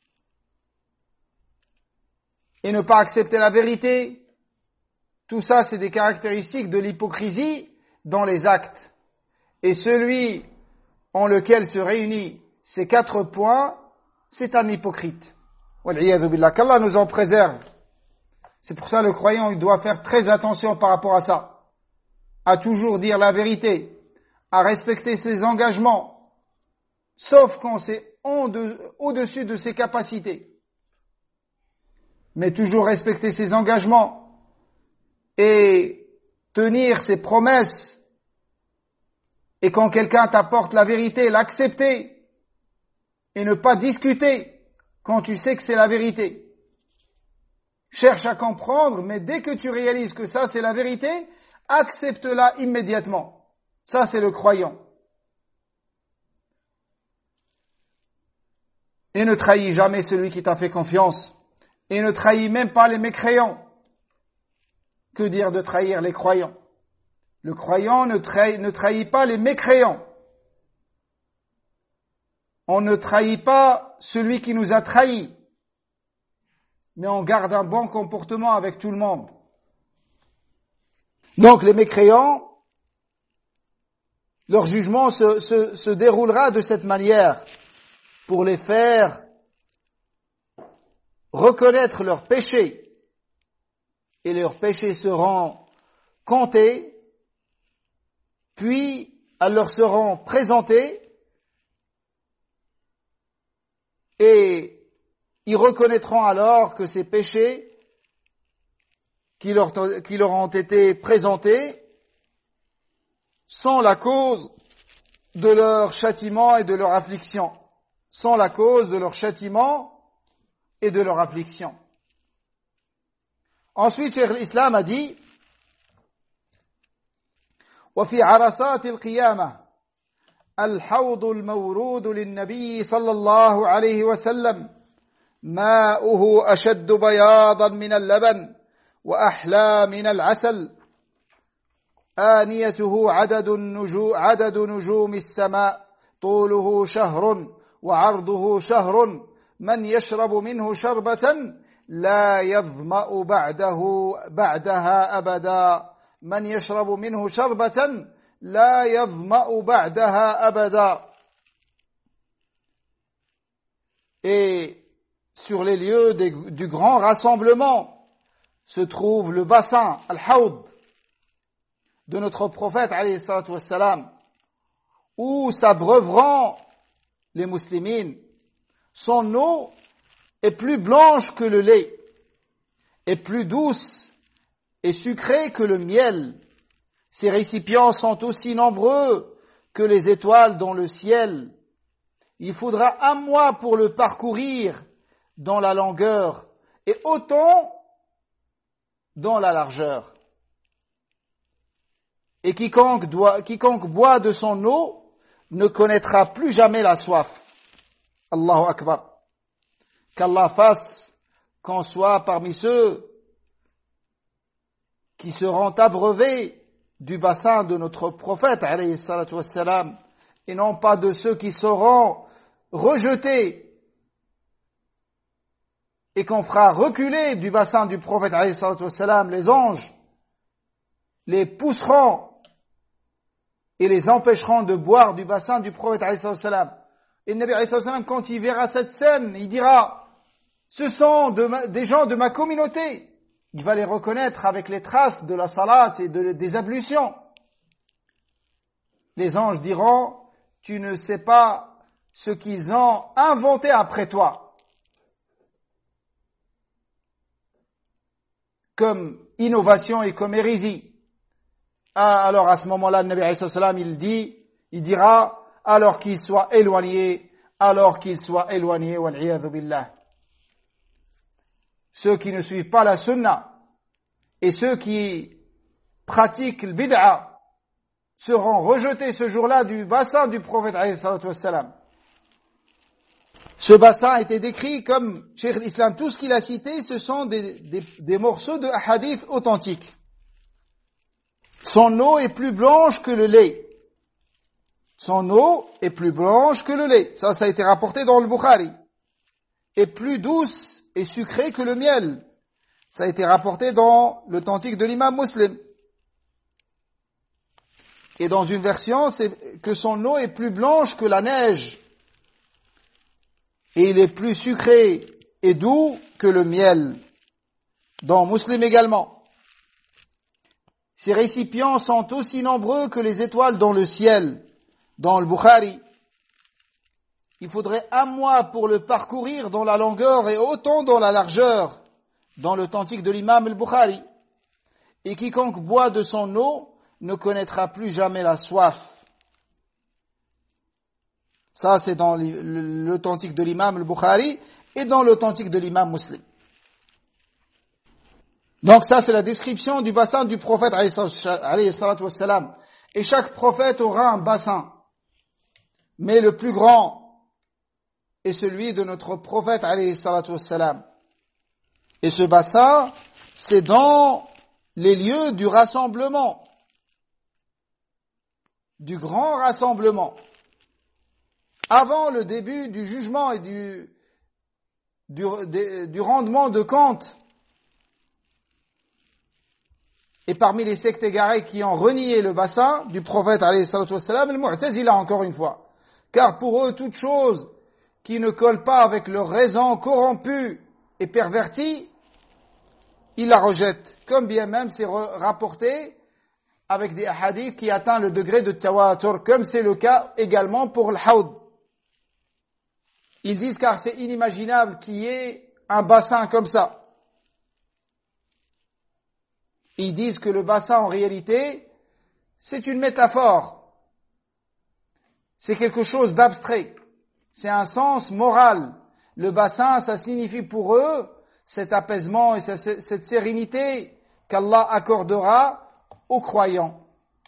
et ne pas accepter la vérité. Tout ça, c'est des caractéristiques de l'hypocrisie dans les actes. Et celui en lequel se réunissent ces quatre points, c'est un hypocrite. Wal'iyadhu billah, qu'Allah nous en préserve. C'est pour ça le croyant, il doit faire très attention par rapport à ça. À toujours dire la vérité, à respecter ses engagements, sauf quand c'est au-dessus de ses capacités. Mais toujours respecter ses engagements et tenir ses promesses. Et quand quelqu'un t'apporte la vérité, l'accepter. et ne pas discuter quand tu sais que c'est la vérité. Cherche à comprendre, mais dès que tu réalises que ça c'est la vérité, accepte-la immédiatement. Ça c'est le croyant. Et ne trahis jamais celui qui t'a fait confiance. Et ne trahis même pas les mécréants. Que dire de trahir les croyants? Le croyant ne trahit, ne trahit pas les mécréants. On ne trahit pas celui qui nous a trahis. Mais on garde un bon comportement avec tout le monde. Donc les mécréants, leur jugement se, se, se déroulera de cette manière pour les faire reconnaître leurs péchés. Et leurs péchés seront comptés, puis elles leur seront présentées et ils reconnaîtront alors que ces péchés qui leur, qui leur ont été présentés sont la cause de leur châtiment et de leur affliction. Sont la cause de leur châtiment et de leur affliction. Ensuite, Cheikh l'Islam a dit وفي عرصات القيامة الحوض المورود للنبي صلى الله عليه وسلم ماؤه أشد بياضا من اللبن وأحلى من العسل آنيته عدد النجوم عدد نجوم السماء طوله شهر وعرضه شهر من يشرب منه شربة لا يظمأ بعده بعدها أبدا من يشرب منه شربة لا يظمأ بعدها أبدا. Et sur les lieux des, du grand rassemblement se trouve le bassin, al-Hawd, de notre prophète, alayhi salatu wassalam, où s'abreuveront les muslimines. Son eau est plus blanche que le lait, est plus douce et sucrée que le miel. Ses récipients sont aussi nombreux que les étoiles dans le ciel. Il faudra un mois pour le parcourir dans la longueur et autant dans la largeur. Et quiconque, doit, quiconque boit de son eau ne connaîtra plus jamais la soif. Allahu Akbar. Qu'Allah fasse qu'on soit parmi ceux qui seront abreuvés du bassin de notre prophète, alayhi salatu wassalam, et non pas de ceux qui seront rejetés et qu'on fera reculer du bassin du prophète, alayhi salatu wassalam. Les anges les pousseront et les empêcheront de boire du bassin du prophète, alayhi salatu wassalam. Et le Nabi, alayhi salatu wassalam, quand il verra cette scène, il dira: ce sont de ma, des gens de ma communauté. Il va les reconnaître avec les traces de la salat et de, des ablutions. Les anges diront: tu ne sais pas ce qu'ils ont inventé après toi comme innovation et comme hérésie. Ah, alors à ce moment-là, le Nabi alayhi salam, il dit, il dira, alors qu'ils soient éloignés, alors qu'ils soient éloignés, wal iyadhu billah. Ceux qui ne suivent pas la sunna et ceux qui pratiquent le bid'a seront rejetés ce jour-là du bassin du prophète alayhi salatu wassalam. Ce bassin a été décrit comme Cheikh l'Islam, tout ce qu'il a cité, ce sont des, des, des morceaux de hadith authentiques. Son eau est plus blanche que le lait. Son eau est plus blanche que le lait. Ça, ça a été rapporté dans le Bukhari. Et plus douce et sucrée que le miel. Ça a été rapporté dans l'authentique de l'imam Muslim. Et dans une version, c'est que son eau est plus blanche que la neige. Et il est plus sucré et doux que le miel. Dans Muslim également. Ses récipients sont aussi nombreux que les étoiles dans le ciel. Dans le Bukhari. Il faudrait un mois pour le parcourir dans la longueur et autant dans la largeur, dans l'authentique de l'imam al-Bukhari. Et quiconque boit de son eau ne connaîtra plus jamais la soif. Ça, c'est dans l'authentique de l'imam al-Bukhari et dans l'authentique de l'imam Muslim. Donc ça, c'est la description du bassin du prophète alayhi salatu wassalam. Et chaque prophète aura un bassin. Mais le plus grand est celui de notre prophète alayhi salatu wassalam. Et ce bassin, c'est dans les lieux du rassemblement, du grand rassemblement, avant le début du jugement et du, du, du, du rendement de compte. Et parmi les sectes égarées qui ont renié le bassin du prophète alayhi salatu wassalam, le Mu'tazila encore une fois. Car pour eux, toute chose qui ne colle pas avec leur raison corrompue et pervertie, ils la rejettent. Comme bien même c'est rapporté avec des hadiths qui atteignent le degré de tawatur, comme c'est le cas également pour le hawd. Ils disent car c'est inimaginable qu'il y ait un bassin comme ça. Ils disent que le bassin en réalité, c'est une métaphore. C'est quelque chose d'abstrait. C'est un sens moral. Le bassin, ça signifie pour eux cet apaisement et cette sérénité qu'Allah accordera aux croyants.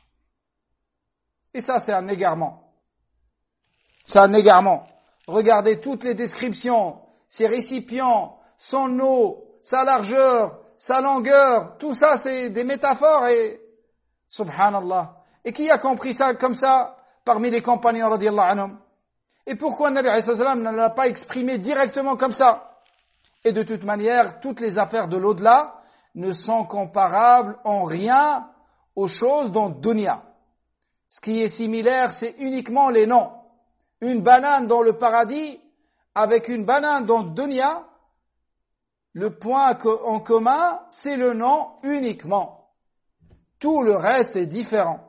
Et ça, c'est un égarement. C'est un égarement. Regardez toutes les descriptions, ces récipients, son eau, sa largeur, sa longueur, tout ça, c'est des métaphores et subhanallah. Et qui a compris ça comme ça parmi les compagnons radiyallahu anhum? Et pourquoi le Nabi alayhi salam ne l'a pas exprimé directement comme ça? Et de toute manière, toutes les affaires de l'au-delà ne sont comparables en rien aux choses dans dunya. Ce qui est similaire, c'est uniquement les noms. Une banane dans le paradis avec une banane dans dunya, le point en commun, c'est le nom uniquement. Tout le reste est différent.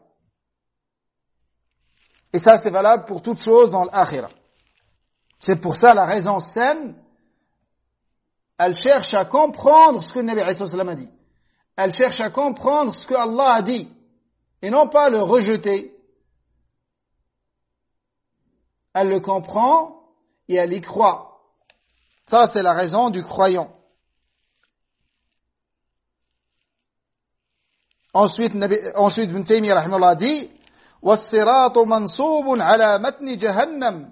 Et ça, c'est valable pour toute chose dans l'akhirah. C'est pour ça la raison saine, elle cherche à comprendre ce que le Nabi alayhi salam a dit. Elle cherche à comprendre ce que Allah a dit. Et non pas le rejeter. Elle le comprend et elle y croit. Ça, c'est la raison du croyant. Ensuite, Nabi, ensuite Ibn Taymiyyah rahimahullah dit وَالصِّرَاطُ مَنْصُوبٌ عَلَى مَتْنِ جَهَنَّمْ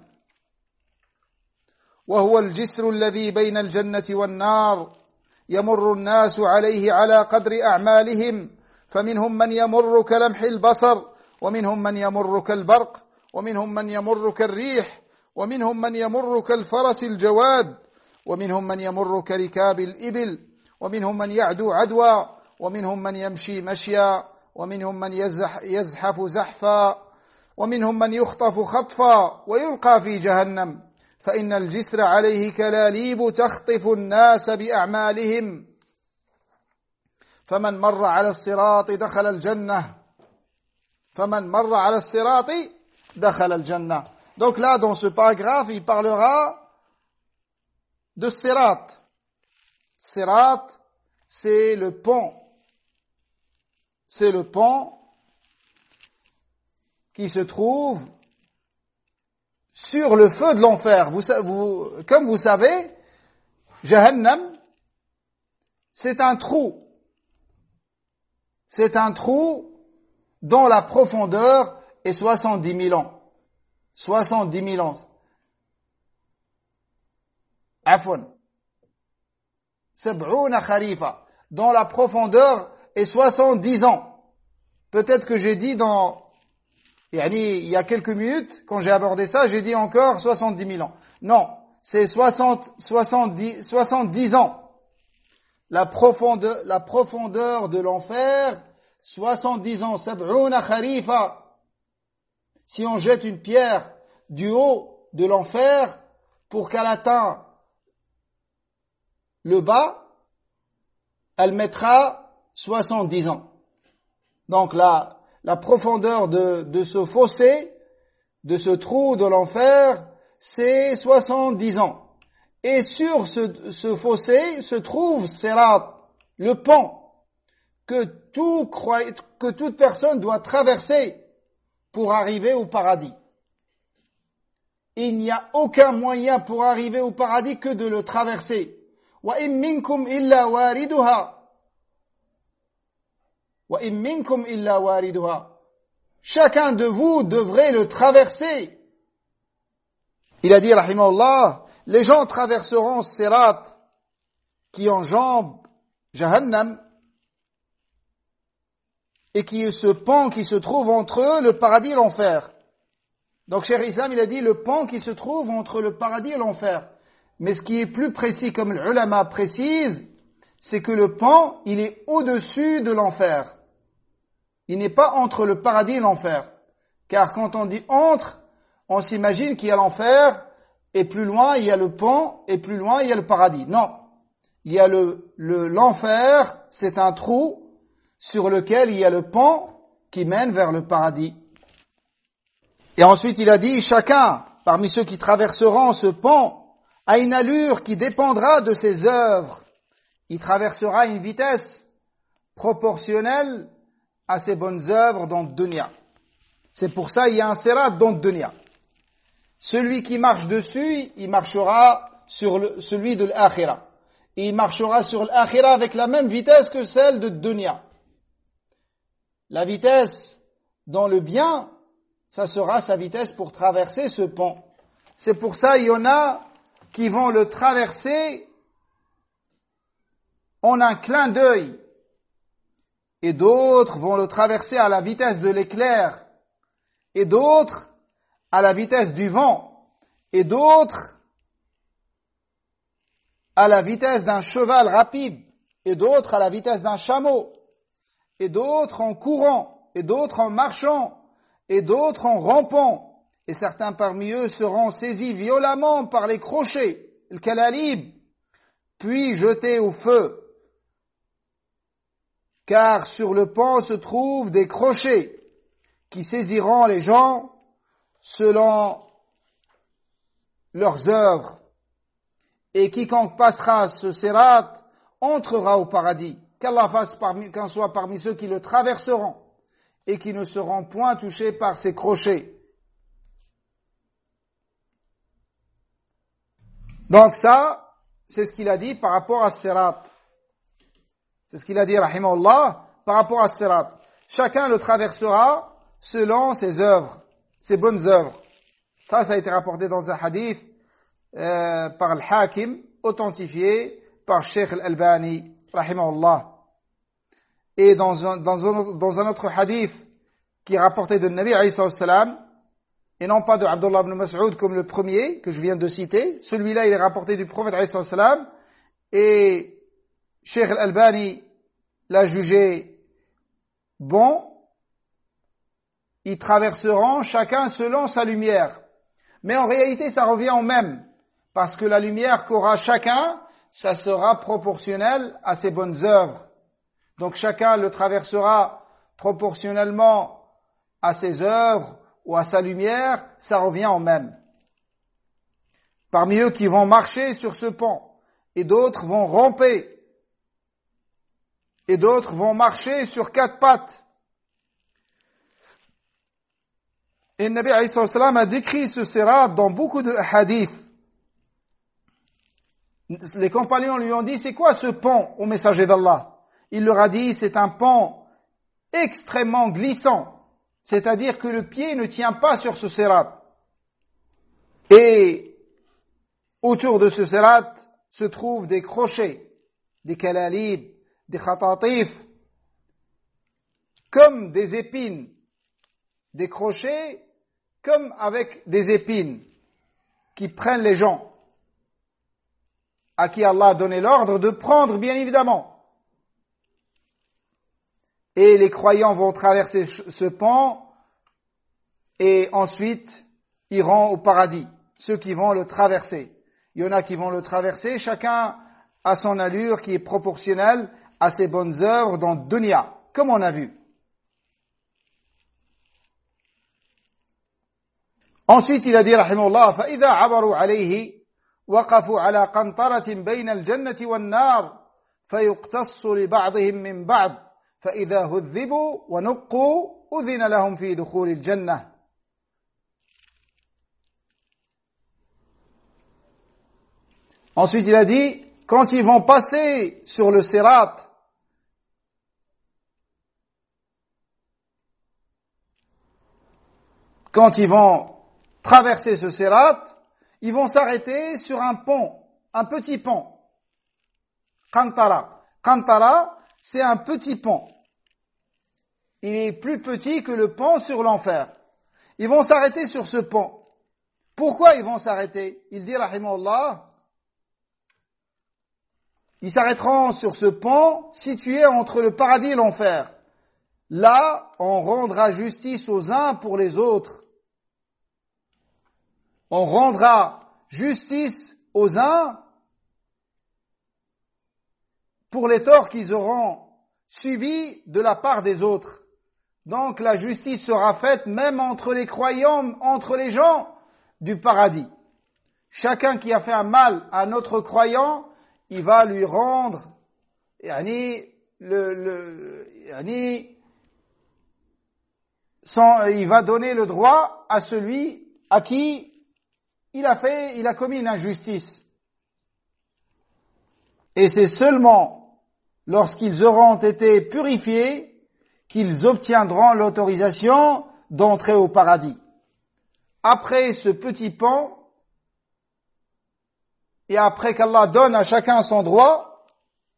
وهو الجسر الذي بين الجنة والنار يمر الناس عليه على قدر أعمالهم فمنهم من يمر كلمح البصر ومنهم من يمر كالبرق ومنهم من يمر كالريح ومنهم من يمر كالفرس الجواد ومنهم من يمر كركاب الإبل ومنهم من يعدو عدوى ومنهم من يمشي مشيا ومنهم من يزح يزحف زحفا ومنهم من يخطف خطفا ويلقى في جهنم فإن الجسر عليه كلاليب تخطف الناس بأعمالهم فمن مر على الصراط دخل الجنة فمن مر على الصراط دخل الجنة. Donc là, dans ce paragraphe, il parlera de sirat. Sirat, c'est le pont. C'est le pont qui se trouve sur le feu de l'enfer. Vous, vous, comme vous savez, Jahannam, c'est un trou. C'est un trou dont la profondeur est soixante-dix mille ans. soixante-dix mille ans. Afwan. Sab'ouna kharifa. Dont la profondeur est soixante-dix ans. Peut-être que j'ai dit dans il y a quelques minutes, quand j'ai abordé ça, j'ai dit encore soixante-dix mille ans. Non, c'est soixante, soixante-dix, soixante-dix ans. La profondeur, la profondeur de l'enfer, soixante-dix ans. Sab'ouna kharifa. Si on jette une pierre du haut de l'enfer pour qu'elle atteigne le bas, elle mettra soixante-dix ans. Donc là, la profondeur de, de ce fossé, de ce trou de l'enfer, c'est soixante-dix ans. Et sur ce, ce fossé se trouve Sirat, le pont que, tout, que toute personne doit traverser pour arriver au paradis. il n'y a aucun moyen pour arriver au paradis que de le traverser. Wa in minkum illa wariduha. Wa in minkum illa wariduha. Chacun de vous devrait le traverser. Il a dit, rahimahullah, les gens traverseront Sirat qui enjambe Jahannam et qui est ce pont qui se trouve entre eux, le paradis et l'enfer. Donc, Cheikh Islam, il a dit le pont qui se trouve entre le paradis et l'enfer. Mais ce qui est plus précis, comme l'ulama précise, c'est que le pont, il est au-dessus de l'enfer. Il n'est pas entre le paradis et l'enfer. Car quand on dit entre, on s'imagine qu'il y a l'enfer, et plus loin, il y a le pont, et plus loin, il y a le paradis. Non. Il y a le, le, l'enfer, c'est un trou sur lequel il y a le pont qui mène vers le paradis. Et ensuite, il a dit, chacun, parmi ceux qui traverseront ce pont, a une allure qui dépendra de ses œuvres. Il traversera à une vitesse proportionnelle à ses bonnes œuvres dans le dunya. C'est pour ça qu'il y a un sirat dans le dunya. Celui qui marche dessus, il marchera sur le, celui de l'akhira. Et il marchera sur l'akhira avec la même vitesse que celle de dunya. La vitesse dans le bien, ça sera sa vitesse pour traverser ce pont. C'est pour ça qu'il y en a qui vont le traverser en un clin d'œil. Et d'autres vont le traverser à la vitesse de l'éclair. Et d'autres à la vitesse du vent. Et d'autres à la vitesse d'un cheval rapide. Et d'autres à la vitesse d'un chameau. Et d'autres en courant. Et d'autres en marchant. Et d'autres en rampant. Et certains parmi eux seront saisis violemment par les crochets, le kalalib, puis jetés au feu. Car sur le pont se trouvent des crochets qui saisiront les gens selon leurs œuvres. Et quiconque passera ce sirat entrera au paradis. Qu'Allah fasse parmi, qu'en soit parmi ceux qui le traverseront et qui ne seront point touchés par ces crochets. Donc ça, c'est ce qu'il a dit par rapport à Sirat. C'est ce qu'il a dit, rahimahullah, par rapport à Sirat. Chacun le traversera selon ses œuvres, ses bonnes œuvres. Ça, ça a été rapporté dans un hadith euh, par Al-Hakim, authentifié par Sheikh Al-Albani, rahimahullah. Et dans un, dans un, dans un autre hadith qui est rapporté de Nabi alayhi salam, et non pas de Abdullah ibn Mas'ud comme le premier que je viens de citer. Celui-là, il est rapporté du prophète alayhi salam, et Cheikh Al-Albani l'a jugé bon. Ils traverseront chacun selon sa lumière. Mais en réalité, ça revient au même. Parce que la lumière qu'aura chacun, ça sera proportionnel à ses bonnes œuvres. Donc chacun le traversera proportionnellement à ses œuvres ou à sa lumière, ça revient au même. Parmi eux qui vont marcher sur ce pont, et d'autres vont ramper, et d'autres vont marcher sur quatre pattes. Et le Nabi alayhi salam a décrit ce sirat dans beaucoup de hadiths. Les compagnons lui ont dit, c'est quoi ce pont au messager d'Allah? Il leur a dit, c'est un pont extrêmement glissant. C'est-à-dire que le pied ne tient pas sur ce sirat. Et autour de ce sirat se trouvent des crochets, des kalalib, des khatatif, comme des épines. Des crochets comme avec des épines qui prennent les gens, à qui Allah a donné l'ordre de prendre, bien évidemment. Et les croyants vont traverser ce pont et ensuite iront au paradis, ceux qui vont le traverser. Il y en a qui vont le traverser, chacun a son allure qui est proportionnelle à ses bonnes œuvres dans le dunya, comme on a vu. Ensuite, il a dit, rahimahullah, فَإِذَا عَبَرُوا عَلَيْهِ وَقَفُوا عَلَى قَنْطَرَةٍ بَيْنَ الْجَنَّةِ وَالنَّارِ فَيُقْتَصُّ لِبَعْضِهِمْ مِنْ بَعْضٍ فَإِذَا هُذِّبُوا وَنُقُّوا أُذِنَ لَهُمْ فِي دُخُولِ الْجَنَّةِ. Ensuite, il a dit, quand ils vont passer sur le sirat, quand ils vont traverser ce sirat, ils vont s'arrêter sur un pont, un petit pont. Qantara. Qantara, c'est un petit pont. Il est plus petit que le pont sur l'enfer. Ils vont s'arrêter sur ce pont. Pourquoi ils vont s'arrêter? Il dit, rahimahullah, ils s'arrêteront sur ce pont situé entre le paradis et l'enfer. Là, on rendra justice aux uns pour les autres. On rendra justice aux uns pour les torts qu'ils auront subis de la part des autres. Donc la justice sera faite même entre les croyants, entre les gens du paradis. Chacun qui a fait un mal à notre croyant, il va lui rendre, yani, le, le, yani, son, il va donner le droit à celui à qui il a fait, il a commis une injustice. Et c'est seulement lorsqu'ils auront été purifiés qu'ils obtiendront l'autorisation d'entrer au paradis. Après ce petit pont, et après qu'Allah donne à chacun son droit,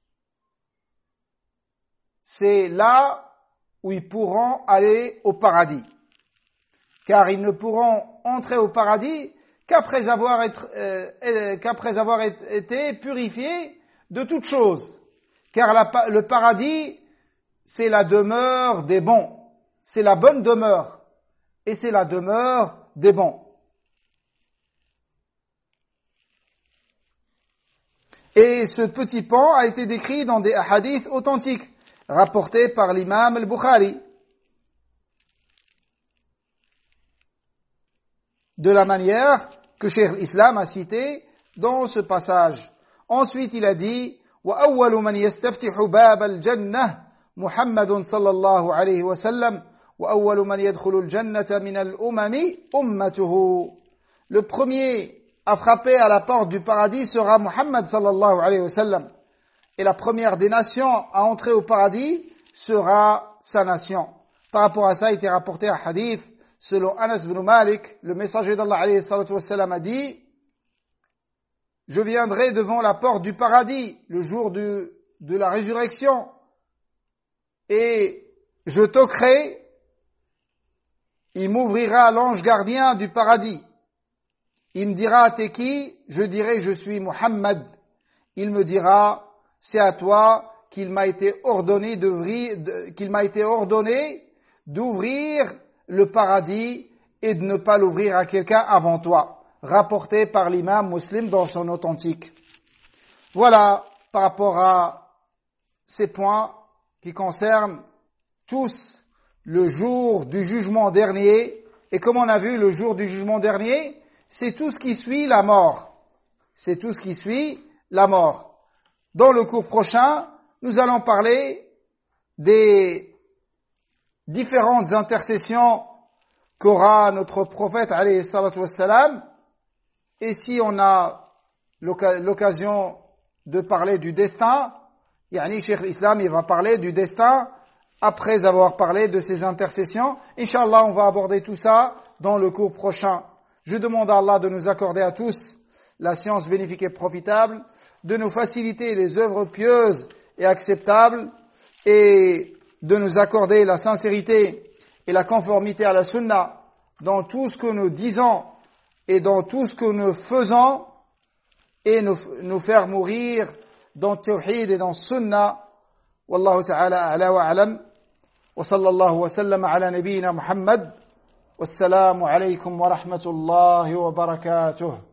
c'est là où ils pourront aller au paradis. Car ils ne pourront entrer au paradis qu'après avoir, être, euh, qu'après avoir été purifiés de toutes choses. Car la, le paradis, c'est la demeure des bons. C'est la bonne demeure. Et c'est la demeure des bons. Et ce petit pont a été décrit dans des hadiths authentiques, rapportés par l'imam al-Bukhari. De la manière que Cheikh l'Islam a cité dans ce passage. Ensuite, il a dit, وَأَوَّلُ مَنْ يَسْتَفْتِحُ بَابَ الْجَنَّةِ محمد صلى الله عليه وسلم وأول من يدخل الجنة من الأمم أمته. Le premier à frapper à la porte du paradis sera Muhammad sallallahu alayhi wa sallam. Et la première des nations à entrer au paradis sera sa nation. Par rapport à ça, il était rapporté un hadith selon Anas ibn Malik, le messager d'Allah alayhi salatu wa sallam a dit, je viendrai devant la porte du paradis le jour de, de la résurrection et je toquerai, il m'ouvrira l'ange gardien du paradis. Il me dira, t'es qui? Je dirai, je suis Muhammad. Il me dira, c'est à toi qu'il m'a été ordonné d'ouvrir, qu'il m'a été ordonné d'ouvrir le paradis et de ne pas l'ouvrir à quelqu'un avant toi. Rapporté par l'imam Muslim dans son authentique. Voilà, par rapport à ces points qui concernent tous le jour du jugement dernier. Et comme on a vu, le jour du jugement dernier, c'est tout ce qui suit la mort. C'est tout ce qui suit la mort. Dans le cours prochain, nous allons parler des différentes intercessions qu'aura notre prophète, alayhi salatu wassalam. Et si on a l'occasion de parler du destin, yani Cheikh l'Islam, il va parler du destin après avoir parlé de ses intercessions. Inch'Allah, on va aborder tout ça dans le cours prochain. Je demande à Allah de nous accorder à tous la science bénéfique et profitable, de nous faciliter les œuvres pieuses et acceptables, et de nous accorder la sincérité et la conformité à la sunna dans tout ce que nous disons et dans tout ce que nous faisons, et nous, nous faire mourir dans le tawhid et dans le sunna. Wallahu ta'ala a'la wa a'lam. Wa sallallahu wa sallam ala nabiyyina Muhammad. Wassalamu alaykum wa rahmatullahi wa barakatuh.